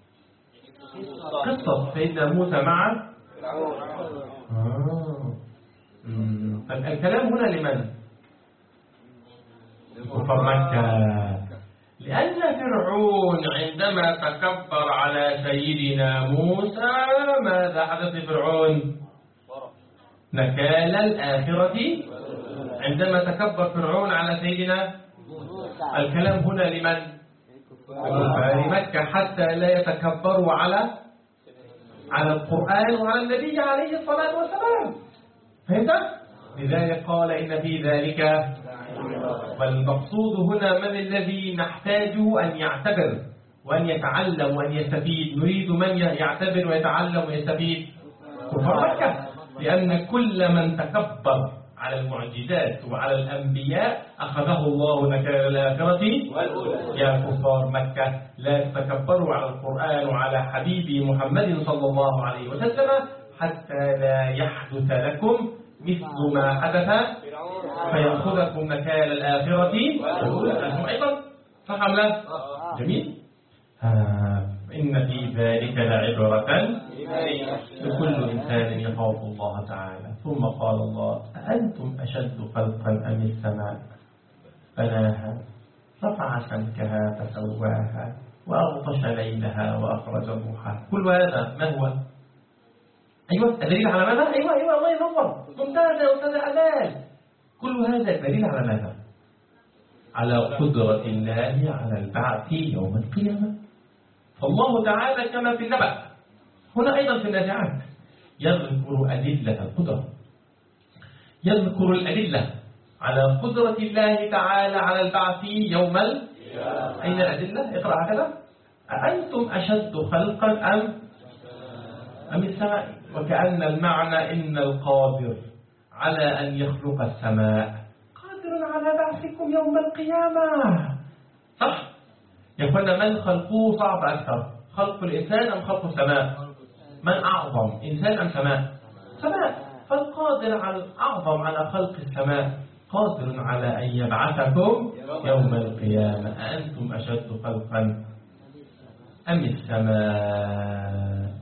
قصة سيدنا موسى مع الكلام هنا لمن؟ كفر مكة. لأن فرعون عندما تكبر على سيدنا موسى ماذا حدث لفرعون؟ نكال الآخرة. عندما تكبر فرعون على سيدنا، الكلام هنا لمن؟ كفار مكة حتى لا يتكبروا على القرآن وعلى النبي عليه الصلاة والسلام. فهمت؟ لذلك قال إن في ذلك. والمقصود هنا من الذي نحتاجه أن يعتبر وأن يتعلم وأن يستفيد. نريد من يعتبر ويتعلم ويستفيد؟ كفار مكة. لأن كل من تكبر على المعجزات وعلى الأنبياء أخذه الله نكال الآخرة. يا كفار مكة لا تتكبروا على القرآن وعلى حبيبي محمد صلى الله عليه وسلم حتى لا يحدث لكم مثل ما حدث فيأخذكم نكال الآخرة أنتم أيضا. صح أم لا؟ جميل. إن في ذلك لعبرة لكل إنسان يخاف الله تعالى. ثم قال الله: أأنتم أشد خلقا أم السماء بناها رفع سمكها فسواها وأغطش ليلها وأخرج ضحاها. كل هذا ما هو؟ أيوة الدليل على ماذا؟ أيوة الله ينور. ممتاز يا أستاذ عدال. كل هذا الدليل على ماذا؟ على قدرة الله على البعث يوم القيامة. فالله تعالى كما في النبأ هنا أيضا في النازعات يذكر أدلة القدرة، يذكر الأدلة على قدرة الله تعالى على البعث يوم أين الأدلة؟ اقرأ هكذا: أأنتم أشد خلقا أم السماء. وكأن المعنى إن القادر على أن يخلق السماء قادر على بعثكم يوم القيامة. صح؟ يقول من خلقه صعب أكثر، خلق الإنسان أم خلق السماء؟ من أعظم، إنسان أم سماء؟ سماء. فالقادر على أعظم على خلق السماء قادر على أن يبعثكم يوم القيامة. أأنتم أشد خلقا أم السماء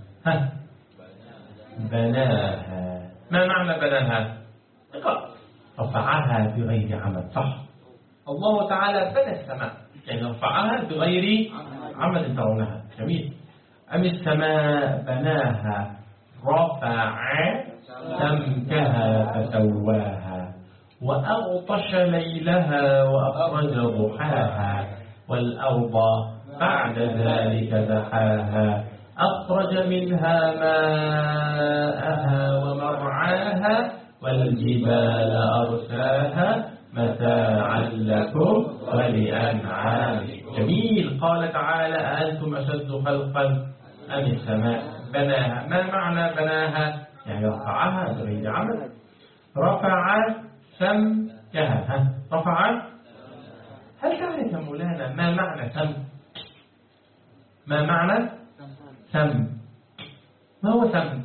بناها. ما معنى بناها؟ رفعها بغير عمد. صح، الله تعالى بنى السماء يعني رفعها بغير عمد ترونها. جميل. أم السماء بناها رفع سمكها فسواها وأغطش ليلها وأخرج ضحاها والأرض بعد ذلك دحاها أخرج منها ماءها ومرعاها والجبال أرساها متاعا لكم ولأنعامكم. جميل. قال تعالى: أأنتم أشد خلقا أم السماء بناها. ما معنى بناها؟ يعني رفعها بغير عمل. رفع سمكها. رفع. هل تعرف يا مولانا ما معنى سمك؟ ما معنى سمك؟ ما هو سمك؟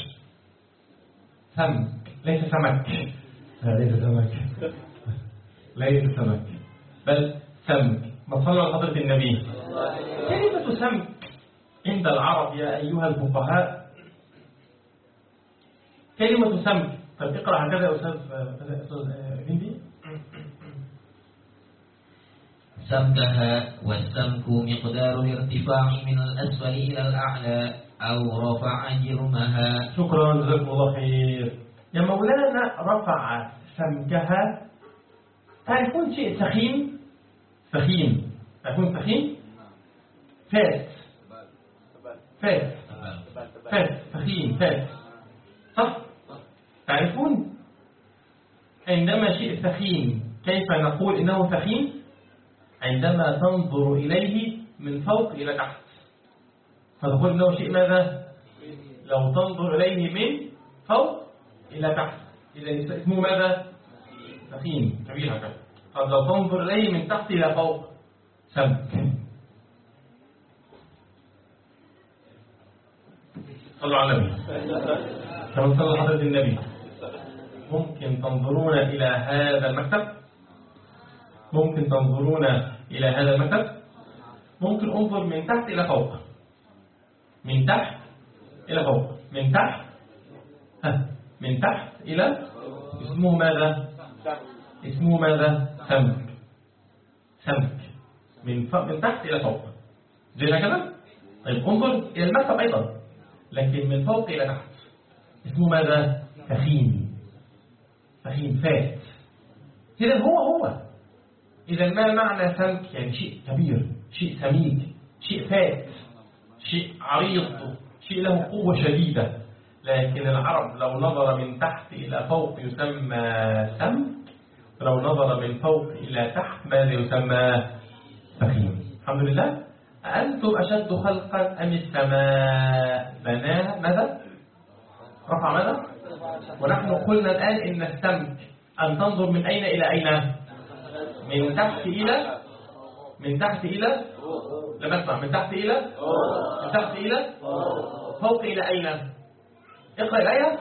سمك ليس سمك. ليس سمك، ليس سمك بل سمك. ما صلى على حضرة النبي. كلمة سمك عند العرب يا أيها الفقهاء كلمة سمك. طب اقرأ هكذا يا أستاذ هندي. سمكها والسمك مقدار الارتفاع من الأسفل إلى الأعلى أو رفع جرمها. شكرا جزاكم الله خير يا مولانا. رفع سمكها. تعرفون شيء سخيم؟ سخيم تعرفون سخيم؟ فات سخيم فات. صح؟ تعرفون عندما شيء سخيم كيف نقول إنه سخيم؟ عندما تنظر إليه من فوق إلى تحت فتقول إنه شيء ماذا؟ لو تنظر إليه من فوق إلى تحت إذا اسمه ماذا؟ سخيم. كبير هكذا. طب لو تنظر إليه من تحت إلى فوق سمك. صلوا على النبي كما صلى حضرة النبي. ممكن تنظرون إلى هذا المكتب؟ ممكن تنظرون إلى هذا المكتب؟ ممكن انظر من تحت إلى فوق، من تحت إلى فوق، من تحت من تحت إلى، اسمه ماذا؟ اسمه ماذا؟ سمك. سمك من تحت إلى فوق، زي كده. طيب انظر إلى المكتب أيضا، لكن من فوق إلى تحت، اسمه ماذا؟ فخين. فخين فات. إذا هو إذا ما معنى سمك؟ يعني شيء كبير، شيء سميك، شيء فات، شيء عريض، شيء له قوة شديدة. لكن العرب لو نظر من تحت إلى فوق يسمى سمك، ولو نظر من فوق إلى تحت ماذا يسمى؟ فخين. الحمد لله. أأنتم أشد خلقا أم السماء بناها؟ ماذا؟ رفع ماذا؟ ونحن قلنا الآن إن السمك أن تنظر من أين إلى أين؟ من تحت إلى، من تحت إلى، لما اسمع، من تحت إلى، من تحت إلى فوق إلى أين؟ اقرأ الآية.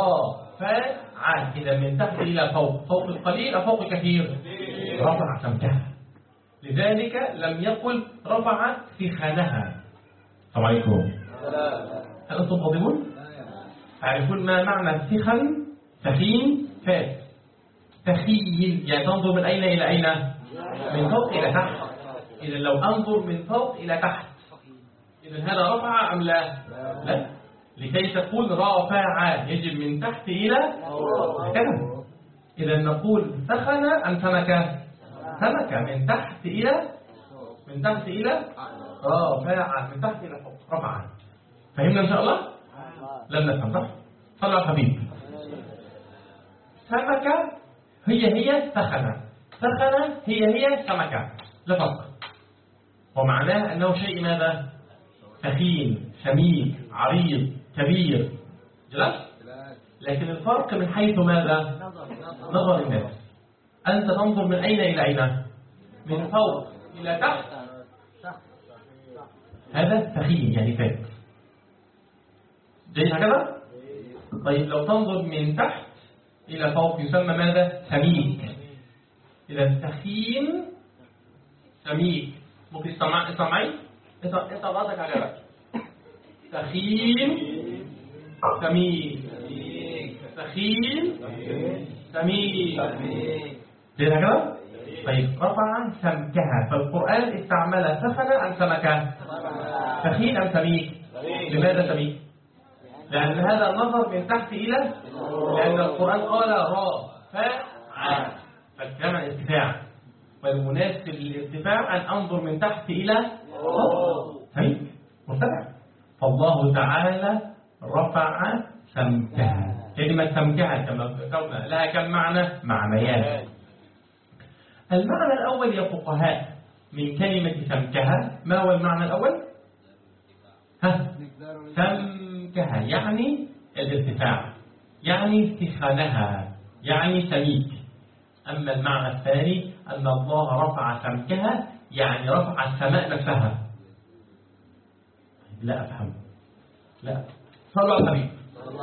رافع. إذا من تحت إلى فوق، فوق القليل أو فوق الكثير؟ رفع سمكها. لذلك لم يقل رفعت سخانها. السلام عليكم. هل أنتم فاضلون؟ تعرفون ما معنى سخن؟ سخين فات. تخيل يعني تنظر من أين إلى أين؟ من فوق إلى تحت. إذا لو أنظر من فوق إلى تحت، إذا هذا رفع أم لا؟ لا. لكي تقول رافع يجب من تحت إلى هكذا. إذا نقول سخن أم سمك؟ سمك من تحت إلى، من تحت إلى رافع، من تحت إلى فوق رفع. فهمنا إن شاء الله؟ لم نفهم صح؟ صلى على الحبيب. سمكة هي سخنة، سخنة هي سمكة، لا فرق. ومعناه أنه شيء ماذا؟ ثخين، سميك، عريض، كبير. جلس؟ لكن الفرق من حيث ماذا؟ نظر الناس. أنت تنظر من أين إلى أين؟ من فوق إلى تحت. هذا ثخين يعني فات. جيد هكذا؟ طيب لو تنظر من تحت إلى فوق يسمى ماذا؟ سميك. إذا ثخين سميك. ممكن اسمعي؟ انت راسك على رأسك. ثخين سميك، ثخين سميك. جيد هكذا؟ طيب رفع سمكها، فالقرآن استعمل سخن أم سمكة؟ ثخين أم سميك؟ لماذا سميك؟ لأن هذا النظر من تحت إلى، لأن القرآن قال رافع، فالكلام عن الارتفاع، والمناسب للارتفاع أن أنظر من تحت إلى فوق. سميك مرتفع. فالله تعالى رفع سمكها. كلمة سمكها كما ذكرنا لها كم معنى؟ معنيان. المعنى الأول يا فقهاء من كلمة سمكها، ما هو المعنى الأول؟ سمكها يعني الارتفاع، يعني سخانها، يعني سميك. أما المعنى الثاني أن الله رفع سمكها يعني رفع السماء نفسها. لا أفهم. لا. صلوا على الحبيب.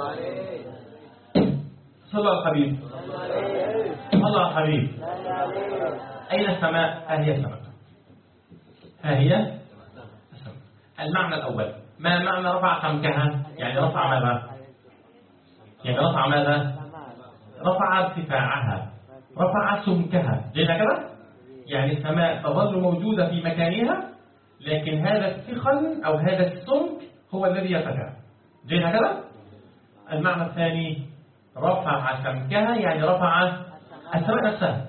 صلوا على الحبيب. صلوا على الحبيب. أين السماء؟ ها هي السماء. ها هي السماء. المعنى الأول ما معنى رفع سمكها؟ يعني رفع ماذا؟ يعني رفع ماذا؟ رفع ارتفاعها، رفع سمكها. جينا كده؟ يعني السماء تظل موجودة في مكانها، لكن هذا الثخن أو هذا السمك هو الذي يرتفع. جينا كده؟ المعنى الثاني رفع سمكها يعني رفع السماء نفسها.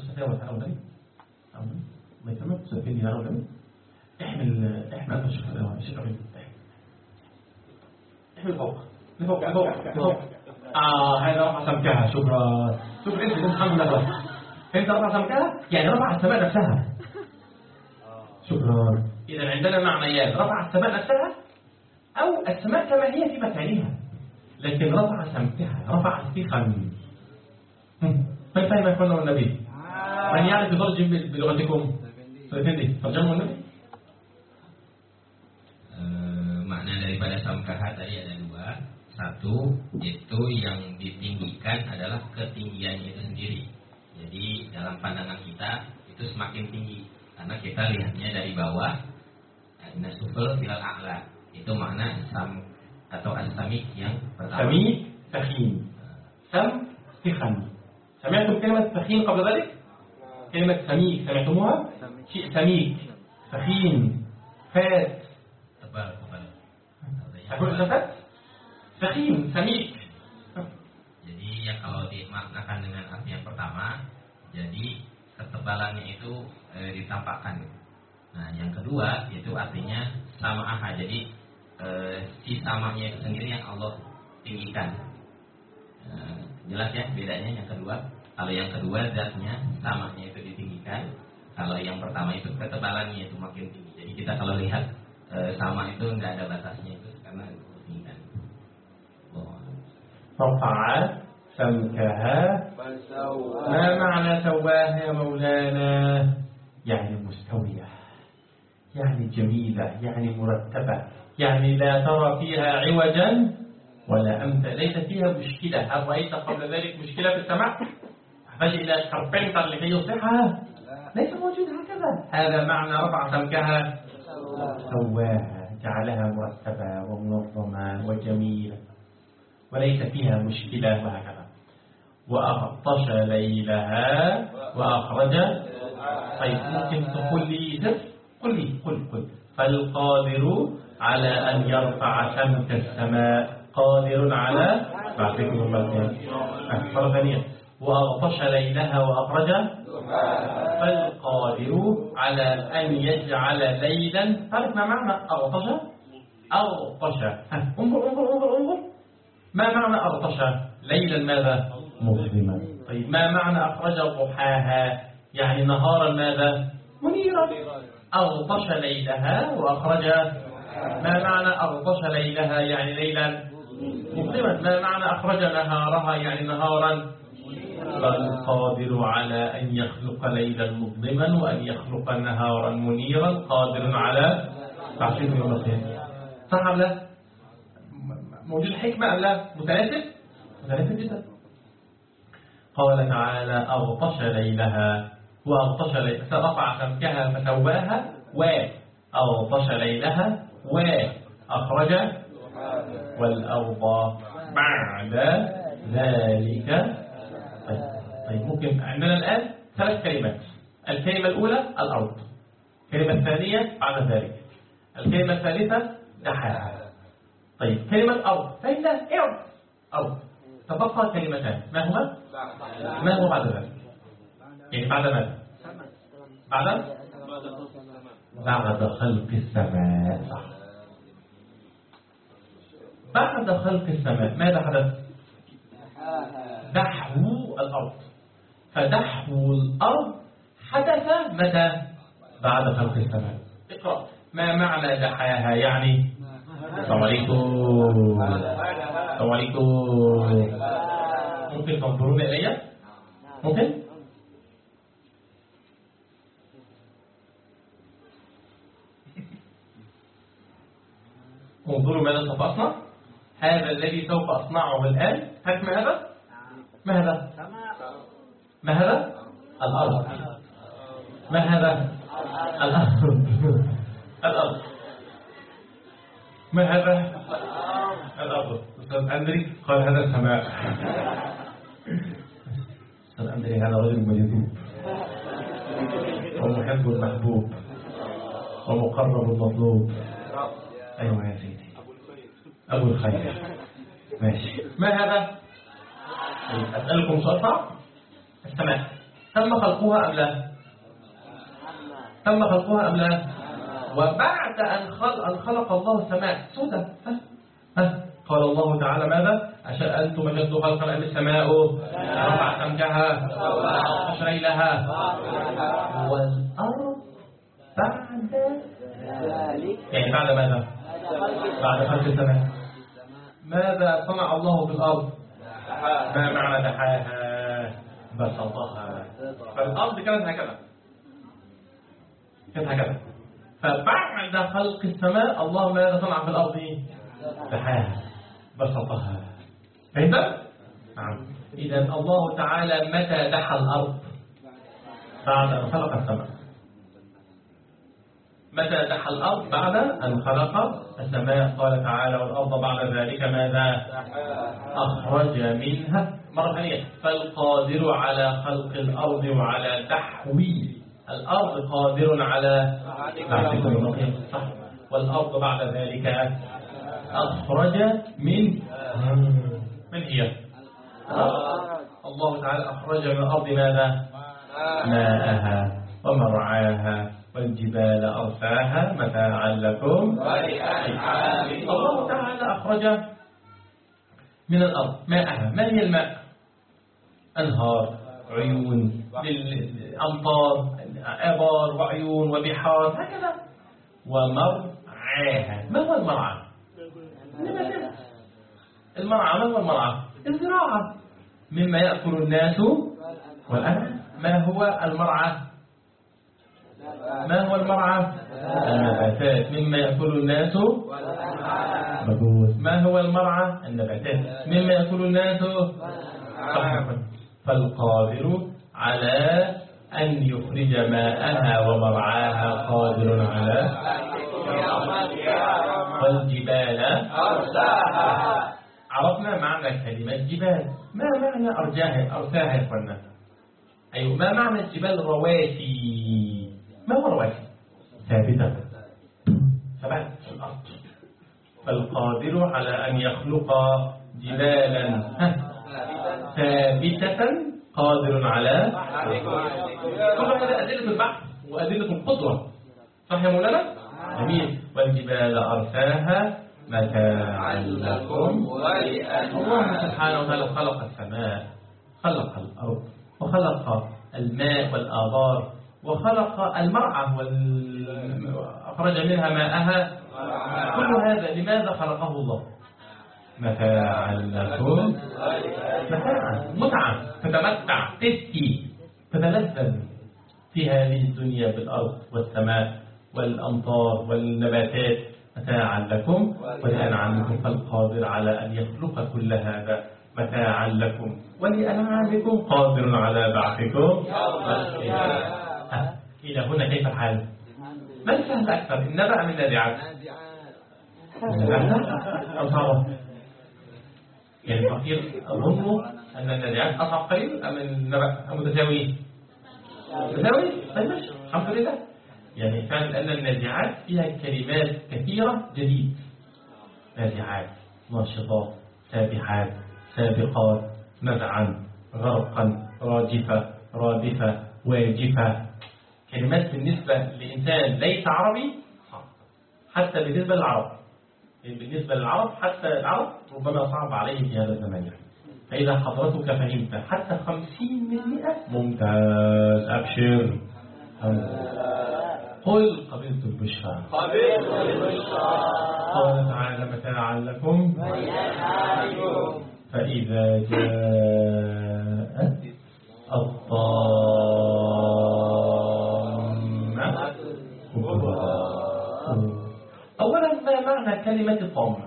ما يسمى تسفيني يا رب. احمل احمل فوق لفوق. هذا رفع سمكها. شكرا. شوف انت الحمد لله. انت رفع سمكها يعني رفع السماء نفسها. شكرا. اذا عندنا معنيات: رفع السماء نفسها، او السماء كما هي في مكانها، لكن رفع سمكها، رفع الثخن. ما يفهم يقول النبي؟ ما يعني تترجم بلغتكم Fendi, terjemah mana? Makna daripada samkaha tadi ada dua. Satu, itu yang ditinggikan adalah ketinggiannya itu sendiri. Jadi dalam pandangan kita itu semakin tinggi karena kita lihatnya dari bawah. Nasuful filal a'la. Itu makna sam atau as-samik yang pertama. Samik, sakhin. Sam, sikhan. Sami'tum kalimat sakhin qabla dhalik? Kalimat samik, sami'tumuha? شيء سميك سخين فات tebal. أقول فات سخين سميك. Jadi yang kalau dimaknakan dengan arti yang pertama, jadi ketebalannya itu ditampakkan. Nah, yang kedua itu artinya sama'ah. Jadi si samanya itu sendiri yang Allah tinggikan. Jelas ya bedanya yang kedua. Kalau yang kedua zatnya samanya itu ditinggikan. Kalau yang pertama itu ketebalannya itu makin tinggi. Jadi kita kalau lihat sama itu nggak ada batasnya itu karena ketinggian. رفع سمكها ما معنى سواها يا مولانا؟ يعني مستوية، يعني جميلة، يعني مرتبة، يعني لا ترى فيها عوجا ولا أمتا، ليس فيها مشكلة. هل رأيت قبل ذلك مشكلة في السماء؟ تحتاج إلى كاربنتر لكي يصلحها؟ ليس موجود هكذا. هذا معنى رفع سمكها سواها، جعلها مرتبة ومنظمة وجميلة وليس فيها مشكلة وهكذا. وأغطش ليلها وأخرج. طيب ممكن تقول لي قل فالقادر على أن يرفع سمك السماء قادر على بعثكم المكان. مرة ثانية وأغطش ليلها وأخرج. فالقادر على أن يجعل ليلا. تعرف ما معنى أغطش؟ انظر ما معنى أغطش ليلا ماذا؟ مظلما. طيب ما معنى أخرج ضحاها؟ يعني نهارا ماذا؟ منيرا. أغطش ليلها وأخرج. ما معنى أغطش ليلها؟ يعني ليلا مظلما. ما معنى أخرج نهارها؟ يعني نهارا. فالقادر على أن يخلق ليلا مظلما وأن يخلق نهارا منيرا قادر على تعشير يوم القيامة. صح أم لا؟ موجود حكمة أم لا؟ متناسب جدا. قال تعالى أغطش ليلها وأغطش ليلها فرفع سمكها فسواها وأغطش ليلها وأخرج والأرض بعد ذلك. طيب ممكن عندنا الآن 3 كلمات. الكلمة الأولى الأرض، الكلمة الثانية بعد ذلك، الكلمة الثالثة دحاها. طيب كلمة أرض فإن أرض تبقى كلمتان. ما هو بعد ذلك؟ يعني بعد ماذا؟ بعد خلق السماء. بعد خلق السماء ماذا حدث؟ دحو الأرض. فدحو الأرض حدث متى؟ بعد خلق السماء. اقرأ ما معنى دحاها يعني. السلام عليكم. ممكن تنظرون إلي؟ ممكن؟ انظروا ماذا سوف أصنع. هذا الذي سوف أصنعه الآن. حكم هذا؟ ما هذا؟ الأرض. ما هذا؟ الأرض. ما هذا؟ الأرض. أستاذ أندري قال هذا السماء. أستاذ أندري هذا رجل مجذوب ومحب المحبوب ومقرب المطلوب. أيوة يا سيدي أبو الخير. ماشي. ما هذا؟ أسألكم سؤال صعب. السماء تم خلقها أم لا؟ وبعد أن خلق الله السماء سودة. قال الله تعالى ماذا؟ أنتم أشد خلقا أم السماء؟ رفع سمكها وأغطش ليلها والأرض بعد ذلك. يعني بعد ماذا؟ بعد خلق السماء. ماذا صنع الله في الأرض؟ ما معنى دحاها؟ بسطها فالأرض كانت هكذا، فبعد خلق السماء الله ماذا صنع في الأرض؟ دحاها، بسطها. فهمت؟ نعم. إذا الله تعالى متى دحى الأرض؟ بعد أن خلق السماء. متى دحى الأرض؟ بعد أن خلق السماء. قال تعالى والأرض بعد ذلك ماذا؟ أخرج منها. مرة ثانية، فالقادر على خلق الأرض وعلى تحويل الأرض قادر على صح. والأرض بعد ذلك أخرج من هي؟ الله تعالى أخرج من الأرض ماذا؟ ماءها ومرعاها والجبال أرساها متاعا لكم ولأنعامكم. الله تعالى أخرج من الأرض ماءها. ما هي الماء؟ أنهار، عيون، أمطار، آبار وعيون وبحار هكذا. ومرعاها. ما هو المرعى؟ المرعى ما هو المرعى؟ الزراعة، مما يأكل الناس والأنعام. ما هو المرعى؟ ما هو المرعى؟ النباتات، مما يأكل الناس والأنعام. ما هو المرعى؟ النباتات، مما يأكل الناس. فالقادر على أن يخرج ماءها ومرعاها قادر على والجبال أرساها. عرفنا معنى كلمة جبال. ما معنى أرساها يا إخوانا؟ أيوة، ما معنى الجبال؟ رواسي. ما هو رواسي؟ ثابتة، ثبات في الأرض. فالقادر على أن يخلق جبالا ثابتة قادر على كل هذا أدلة البحث وأدلة القدرة. صح يا مولانا؟ جميل. والجبال أرساها متاعا لكم ولأنعامكم. الله سبحانه وتعالى خلق السماء، خلق الأرض، وخلق الماء والآبار، وخلق المرعى وأخرج منها ماءها. كل هذا لماذا خلقه الله؟ متاعا لكم، متعة، تتمتع، تسكي، تتلذذ في هذه الدنيا بالأرض والسماء والأمطار والنباتات. متاعا لكم ولأنعامكم. فالقادر على أن يخلق كل هذا متاعا لكم ولأنعامكم قادر على بعثكم. إلى هنا كيف الحال؟ من سهل أكثر، النبأ أم النازعات؟ أو صعبة؟ يعني الفقير أظن أن النازعات أصعب قليل أم النبأ متساوي؟ متساوي؟ طيب ماشي، الحمد لله. يعني كان لأن النازعات فيها كلمات كثيرة جديد. نازعات، ناشطات، سابحات، سابقات، نزعا، غرقا، راجفة، رادفة، واجفة. كلمات بالنسبة لإنسان ليس عربي صعب، حتى بالنسبة للعرب. بالنسبة للعرب حتى العرب ربما صعب عليه في هذا الزمان. فإذا حضرتك فهمت حتى 50 من 100 ممتاز، أبشر. قل قبلت البشرى. قال تعالى متاعا لكم فإذا جاءت الطامة كبرى. أولا ما معنى كلمة الطامة؟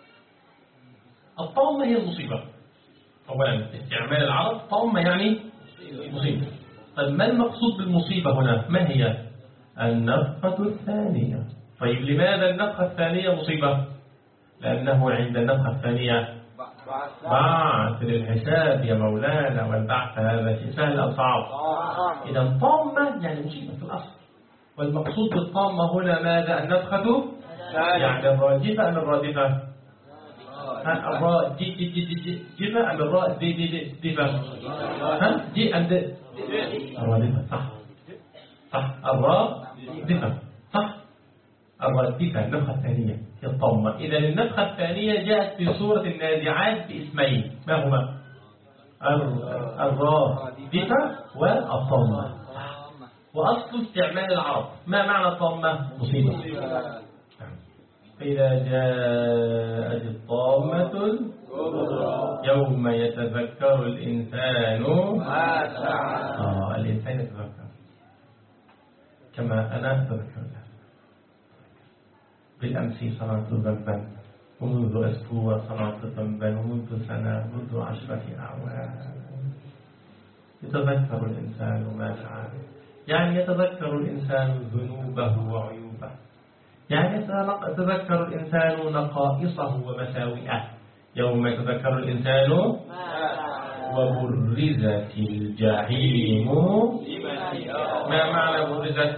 الطامة هي المصيبة. أولا استعمال العرب طامة يعني مصيبة. طيب ما المقصود بالمصيبة هنا؟ ما هي؟ النفخة الثانية. طيب لماذا النفخة الثانية مصيبة؟ لأنه عند النفخة الثانية بعث للحساب يا مولانا، والبعث هذا شيء سهل أو صعب؟ إذا طامة يعني مصيبة في الأصل. والمقصود بالطامة هنا ماذا؟ النفخة يعني الراجفة أم الرادفة؟ الراء دي دي دي دي جفة أم الراء دي دي دي دفة؟ ها دي أم دي؟ الرادفة صح. صح الراء دفة صح. الراء دفة النفخة الثانية هي الطامة. إذا النفخة الثانية جاءت في سورة النازعات باسمين، ما هما؟ الراء دفة والطامة. وأصل استعمال العرب ما معنى الطامة؟ مصيبة. فإذا جاءت الطامة يوم يتذكر الإنسان الإنسان يتذكر كما أنا أتذكر الآن. بالأمس صنعت ذنبا، ومنذ أسبوع صنعت ذنبا، ومنذ سنة، منذ 10 أعوام. يتذكر الإنسان ما فعل، يعني يتذكر الإنسان ذنوبه وعيوبه، يعني يتذكر الإنسان نقائصه ومساوئه. يوم يتذكر الإنسان وبرزت الجحيم. ما معنى برزت؟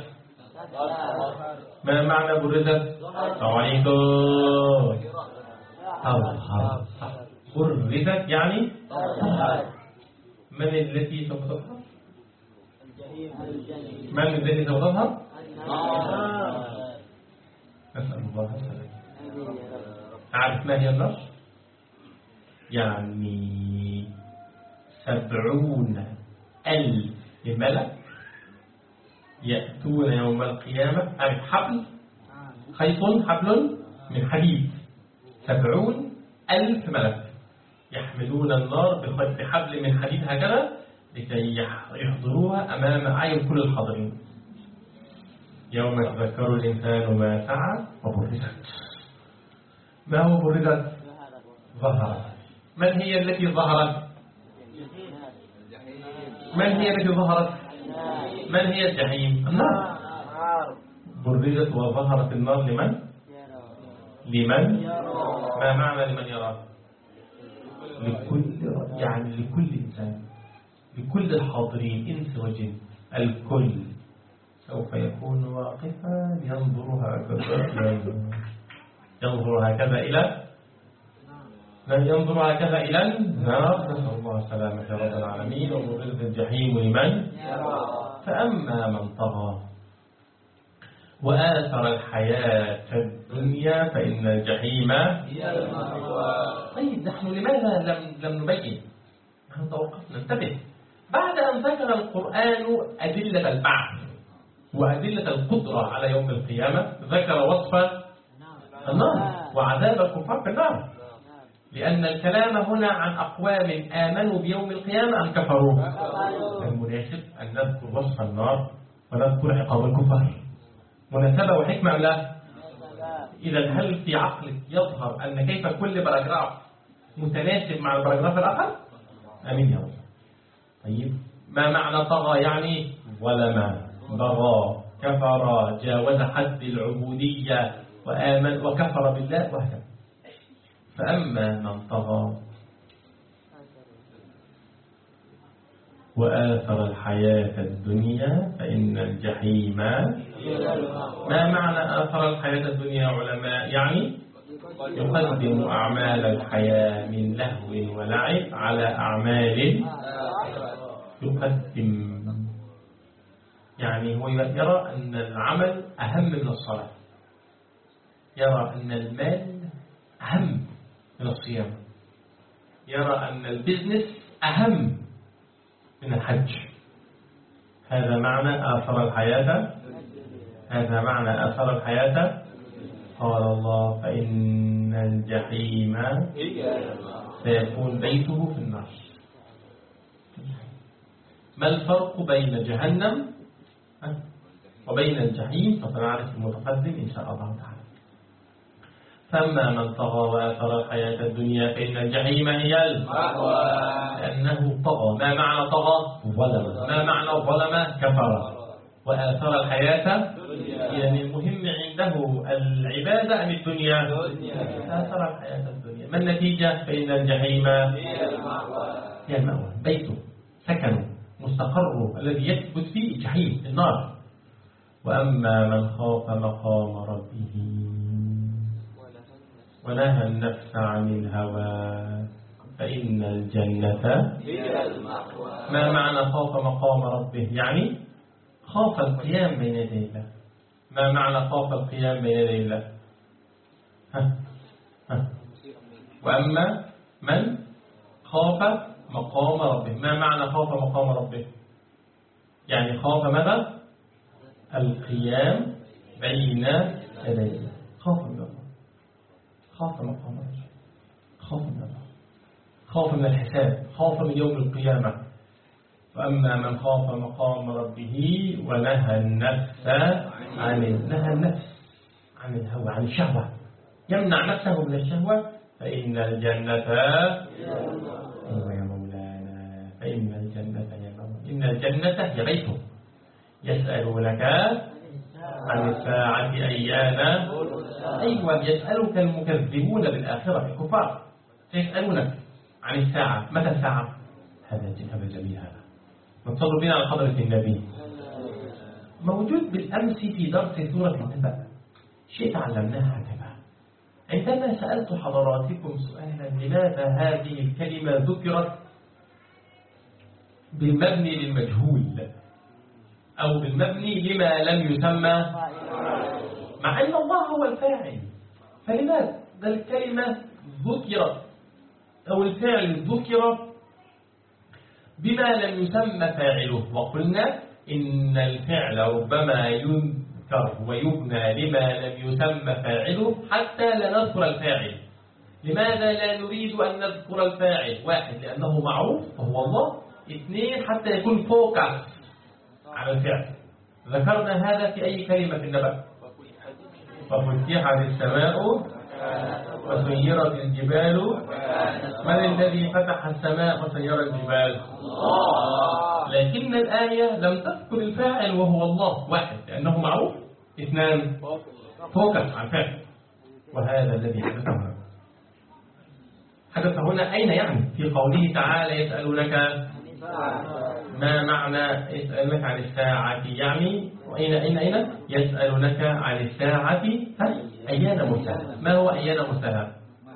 ما معنى برزت؟ عليكم أظهر. برزت يعني من التي سوف تظهر؟ من التي سوف تظهر؟ نسأل الله السلامة. أعرف ما هي النار؟ يعني 70,000 ملك يأتون يوم القيامة. أعرف حبل، خيط، حبل من حديد. 70,000 ملك يحملون النار بحبل من حديد هكذا لكي يحضروها أمام أعين كل الحاضرين. يوم يتذكر الإنسان ما سعى وبرزت. ما هو برزت؟ ظهرت. من هي التي ظهرت؟ من هي التي ظهرت؟ من هي الجحيم؟ النار. برزت وظهرت النار لمن؟ لمن؟ ما معنى لمن يرى؟ لكل، يعني لكل إنسان، لكل الحاضرين إنس وجن، الكل سوف يكون واقفا ينظر هكذا إلى النار. نسأل الله السلامة يا رب العالمين. وبرزت الجحيم لمن؟ فأما من طغى وآثر الحياة الدنيا فإن الجحيم هي المأوى. طيب نحن لماذا لم نبين؟ نحن توقفنا. انتبه، بعد أن ذكر القرآن أدلة البعث وأدلة القدرة على يوم القيامة، ذكر وصف النار وعذاب الكفار في النار، لأن الكلام هنا عن أقوام آمنوا بيوم القيامة أم كفروا. المناسب أن نذكر وصف النار ونذكر عقاب الكفار. مناسبة وحكمة أم لا؟ إذا هل في عقلك يظهر أن كيف كل باراجراف متناسب مع الباراجراف الآخر؟ أمين يا رب. طيب، ما معنى طغى؟ يعني ظلم، بغى، كفر، جاوز حد العبودية، وآمن وكفر بالله وهكذا. فأما من طغى وآثر الحياة الدنيا فإن الجحيم. ما معنى آثر الحياة الدنيا علماء؟ يعني يقدم أعمال الحياة من لهو ولعب على أعمال يقدم، يعني هو يرى أن العمل أهم من الصلاة، يرى أن المال أهم من الصيام، يرى أن البزنس أهم من الحج. هذا معنى آثر الحياة. هذا معنى آثر الحياة. قال الله فإن الجحيم سيكون بيته في النار. ما الفرق بين جهنم وبين الجحيم؟ سنعرف المتقدم إن شاء الله تعالى. فأما من طغى وآثر الحياة الدنيا فإن الجحيم هي المأوى. لأنه طغى. ما معنى طغى؟ ظلم. ما معنى ظلم؟ كفر. وآثر الحياة، يعني المهم عنده العبادة أم الدنيا؟ آثر الحياة الدنيا. ما النتيجة؟ فإن الجحيم هي المأوى، بيته، سكنه، مستقره الذي يثبت فيه الجحيم، النار. وأما من خاف مقام ربه ونهى النفس عن الهوى فإن الجنة هي المأوى. ما معنى خاف مقام ربه؟ يعني خاف القيام بين يدي الله. ما معنى خاف القيام بين يدي الله؟ وأما من خاف مقام ربه. ما معنى خاف مقام ربه؟ يعني خاف ماذا؟ القيام بين يدي الله. خاف من الله، خاف مقام ربه، خاف من الله، خاف من الحساب، خاف من يوم القيامة. وأما من خاف مقام ربه ونهى النفس عن الهوى، عن الشهوة، يمنع نفسه من الشهوة، فإن الجنة يا مولانا، فإن الجنة يا مولانا، إن الجنة هي بيته. يسألونك عن الساعة أيان، أيوة يسألك المكذبون بالآخرة الكفار، يسألونك عن الساعة، متى الساعة؟ هذا جميل. هذا نتصل بنا على حضرة النبي، موجود بالأمس في درس سورة النبأ، شيء تعلمناه هكذا. عندما سألت حضراتكم سؤالا لماذا هذه الكلمة ذكرت بالمبني للمجهول أو بالمبني لما لم يسمى، مع أن الله هو الفاعل، فلماذا الكلمة ذكرت أو الفعل ذكر بما لم يسمى فاعله؟ وقلنا إن الفعل ربما يذكر ويبنى لما لم يسمى فاعله حتى لا نذكر الفاعل. لماذا لا نريد أن نذكر الفاعل؟ واحد، لأنه معروف وهو الله. اثنين، حتى يكون فوكس على الفعل. ذكرنا هذا في أي كلمة في النبأ؟ ففتحت السماء وسيرت الجبال. من الذي فتح السماء وسير الجبال؟ الله. لكن الآية لم تذكر الفاعل وهو الله. واحد، لأنه معروف. اثنان، فوكس على الفعل. وهذا الذي حدث هنا أين؟ يعني في قوله تعالى يسألونك ما معنى يسألونك عن الساعة، يعني أين يسألونك عن الساعة أيان مرساها. ما هو أيان مرساها؟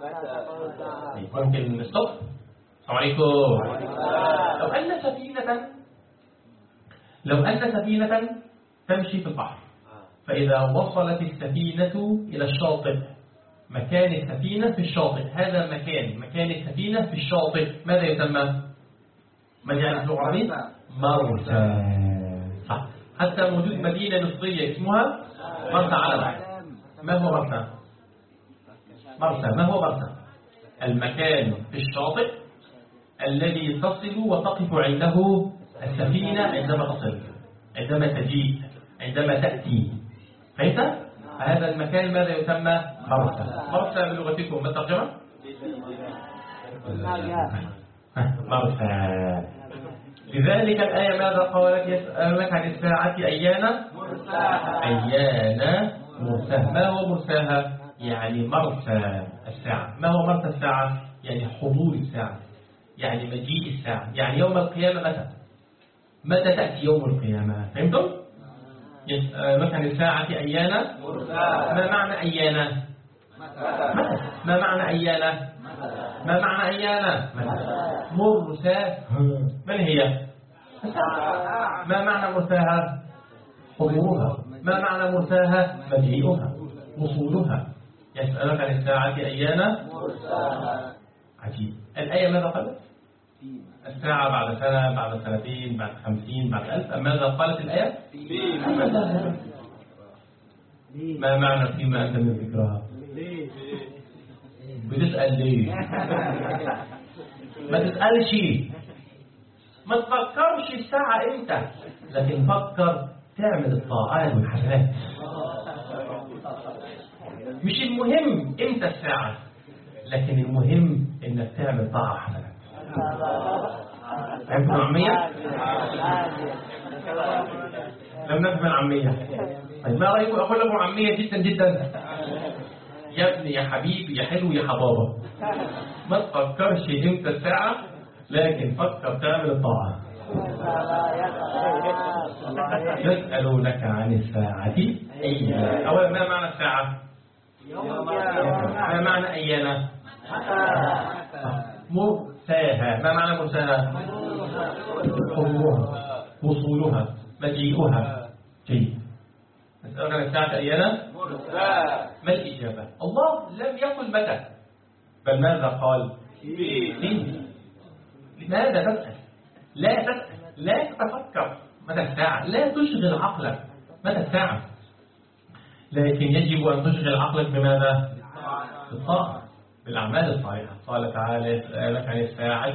ممكن نستوب. السلام عليكم. لو أن سفينة تمشي في البحر، فإذا وصلت السفينة إلى الشاطئ، مكان السفينة في الشاطئ، هذا مكان السفينة في الشاطئ ماذا يسمى؟ مجال العربي مرسى. صح. حتى موجود مدينة مصرية اسمها مرسى علم. ما هو مرسى؟ ما هو مرسى؟ المكان في الشاطئ الذي تصل وتقف عنده السفينة عندما تصل، عندما تجيء، عندما تأتي. فهمت؟ هذا المكان ماذا يسمى؟ مرسى. مرسى بلغتكم ما الترجمة؟ مرسى. لذلك الآية ماذا قالت؟ يسألونك عن الساعة أيان مرساها. ما هو مرساها؟ يعني مرسى الساعة. ما هو مرسى الساعة؟ يعني حضور الساعة، يعني مجيء الساعة، يعني يوم القيامة. متى تأتي يوم القيامة؟ فهمتم؟ يسألونك عن الساعة أيان. ما معنى أيان؟ ما معنى أيان؟ ما معنى أيان؟ مرساها. من هي؟ ما معنى مرساها؟ حضورها. ما معنى مرساها؟ مجيئها، وصولها. يسألك عن الساعة أيان مرساها. عجيب. الآية ماذا قالت؟ الساعة بعد سنة، بعد سنتين، بعد 50، بعد 1000. ماذا قالت الآية؟ ما معنى فيما أنت من ذكرها؟ بتسأل ليه؟ ما تسألش، ما تفكرش الساعة امتى، لكن فكر تعمل الطاعات والحسنات. مش المهم امتى الساعة، لكن المهم انك تعمل طاعة حسنات. فهمتوا العامية؟ لم نفهم العامية. طيب ما رأيكم أقول لكم عامية جدا جدا؟ يا ابني، يا حبيبي، يا حلو، يا حبابة، ما تفكرش امتى الساعة، لكن فكر تعمل الطاعة. يسألونك عن الساعة أيان. أولا ما معنى الساعة؟ ما معنى أيان؟ مرساها. ما معنى مرساها؟ حضورها، وصولها، مجيئها. جيد. نسألك عن الساعة أيان مرساها. ما الإجابة؟ الله لم يقل متى، بل ماذا قال؟ فيه. لماذا تسأل؟ لا تسأل، لا تتفكر متى الساعة، لا تشغل عقلك متى الساعة، لكن يجب أن تشغل عقلك بماذا؟ بالطاعة، بالأعمال الصالحة. قال تعالى يسألك عن الساعة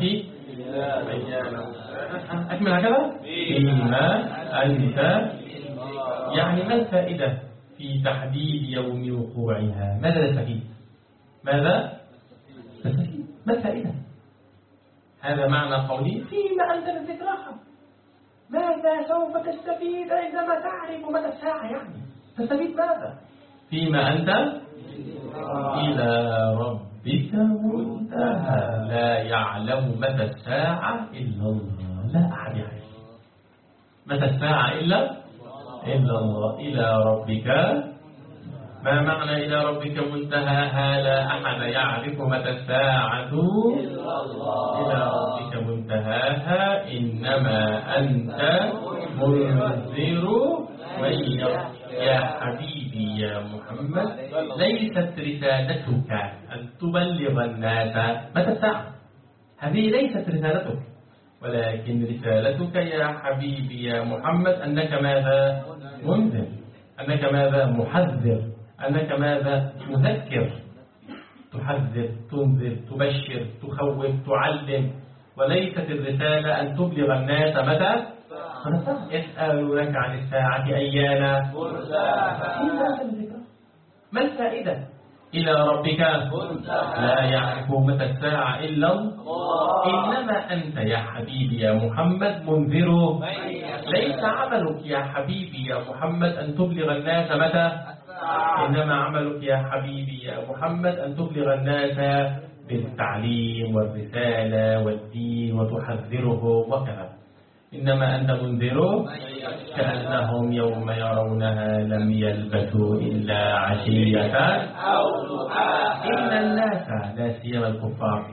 أكمل هكذا. فيما أنت، يعني ما الفائدة في تحديد يوم وقوعها؟ ماذا نستفيد؟ ماذا نستفيد؟ ما الفائدة؟ هذا معنى قولي فيما أنت لذكراها. ماذا سوف تستفيد عندما تعرف متى الساعة؟ يعني تستفيد ماذا؟ فيما أنت إلى ربك منتهى، لا يعلم متى الساعة إلا الله، لا أحد يعرف متى الساعة إلا الله. إلى ربك، ما معنى إلى ربك منتهاها؟ لا أحد يعرف متى الساعة إلا الله. إلى ربك منتهاها، إنما أنت منذر من يا حبيبي يا محمد، ليست رسالتك أن تبلغ الناس متى الساعة، هذه ليست رسالتك، ولكن رسالتك يا حبيبي يا محمد أنك ماذا؟ منذر، أنك ماذا؟ محذر، أنك ماذا؟ تذكر، تحذر، تنذر، تبشر، تخوف، تعلم، وليست الرسالة أن تبلغ الناس متى؟ يسألونك عن الساعة أيان مرساها. ما الفائدة؟ إلى ربك لا يعرف متى الساعة إلا الله. إنما أنت يا حبيبي يا محمد منذر، ليس عملك يا حبيبي يا محمد أن تبلغ الناس متى، إنما عملك يا حبيبي يا محمد أن تبلغ الناس بالتعليم والرسالة والدين وتحذرهم وكذا. إنما أنت منذر كأنهم يوم يرونها لم يلبثوا إلا عشية أو ضحاها. إن الناس، لا سيما الكفار،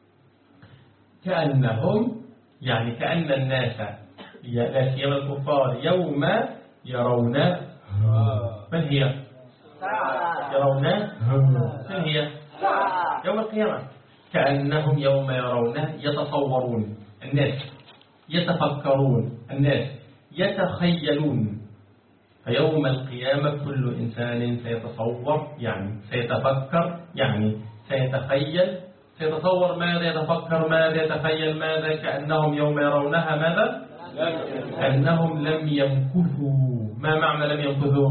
كأنهم، يعني كأن الناس، لا سيما الكفار، يوم يرون، من هي؟ يرون، من هي؟ يوم القيامة. كأنهم يوم يرون يتصورون، الناس يتفكرون، الناس يتخيلون. فيوم القيامة كل إنسان سيتصور، يعني سيتفكر، يعني سيتخيل، سيتصور ماذا، يتفكر ماذا، يتخيل ماذا. كأنهم يوم يرونها ماذا؟ أنهم لم يمكثوا. ما معنى لم يمكثوا؟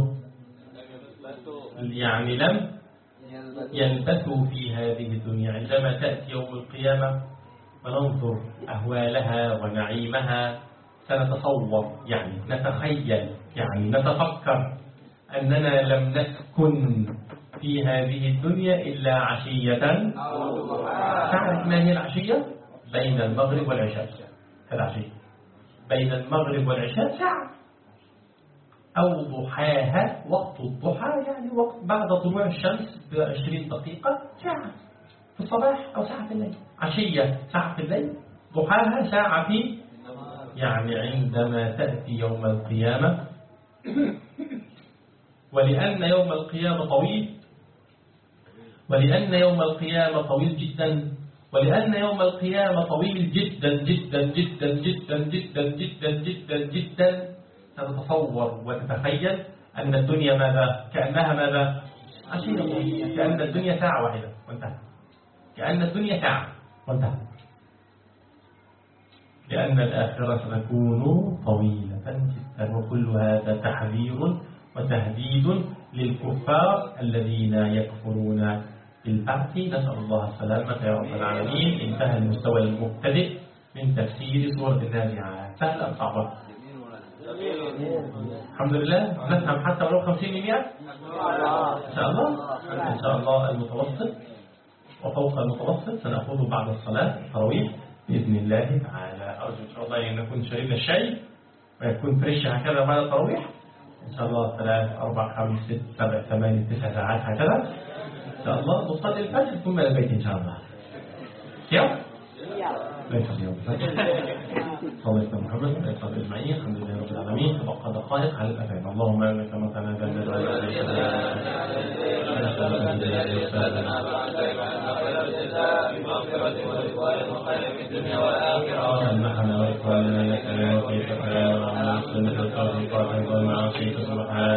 يعني لم يلبثوا في هذه الدنيا. عندما تأتي يوم القيامة وننظر أهوالها ونعيمها سنتصور، يعني نتخيل، يعني نتفكر أننا لم نسكن في هذه الدنيا إلا عشية. تعرف ما هي العشية؟ بين المغرب والعشاء. العشية بين المغرب والعشاء ساعة، أو ضحاها، وقت الضحى يعني وقت بعد طلوع الشمس ب20 دقيقة، ساعة في الصباح أو ساعة في الليل. عشية ساعة في الليل، ضحاها ساعة في، يعني عندما تأتي يوم القيامة. ولأن يوم القيامة طويل، ولأن يوم القيامة طويل جدا، ولأن يوم القيامة طويل جدا جدا جدا جدا جدا جدا جدا جدا، تتصور وتتخيل أن الدنيا ماذا؟ كأنها ماذا؟ عشية، كأن الدنيا ساعة واحدة وانتهى، كأن الدنيا ساعة وانتهى. لأن الآخرة ستكون طويلة جدا. وكل هذا تحذير وتهديد للكفار الذين يكفرون بالبعث. نسأل الله السلامة يا رب العالمين. انتهى المستوى المبتدئ من تفسير سورة النازعات. سهل أم صعبة؟ الحمد لله نفهم حتى ولو 50% إن شاء الله. إن شاء الله المتوسط وفوق المتوسط سنأخذه بعد الصلاة التراويح بإذن الله تعالى. أرجو إن شاء الله أن نكون شربنا الشاي ويكون فريش هكذا بعد التراويح إن شاء الله. 3 4 5 6 7 8 9 ساعات هكذا إن شاء الله. نصلي الفجر ثم إلى البيت إن شاء الله. يوم لا يصلي يوم صلى الله محمد وعلى آله أجمعين. الحمد لله رب العالمين. تبقى دقائق على الأذان. اللهم إنك مثلا جنة سبحان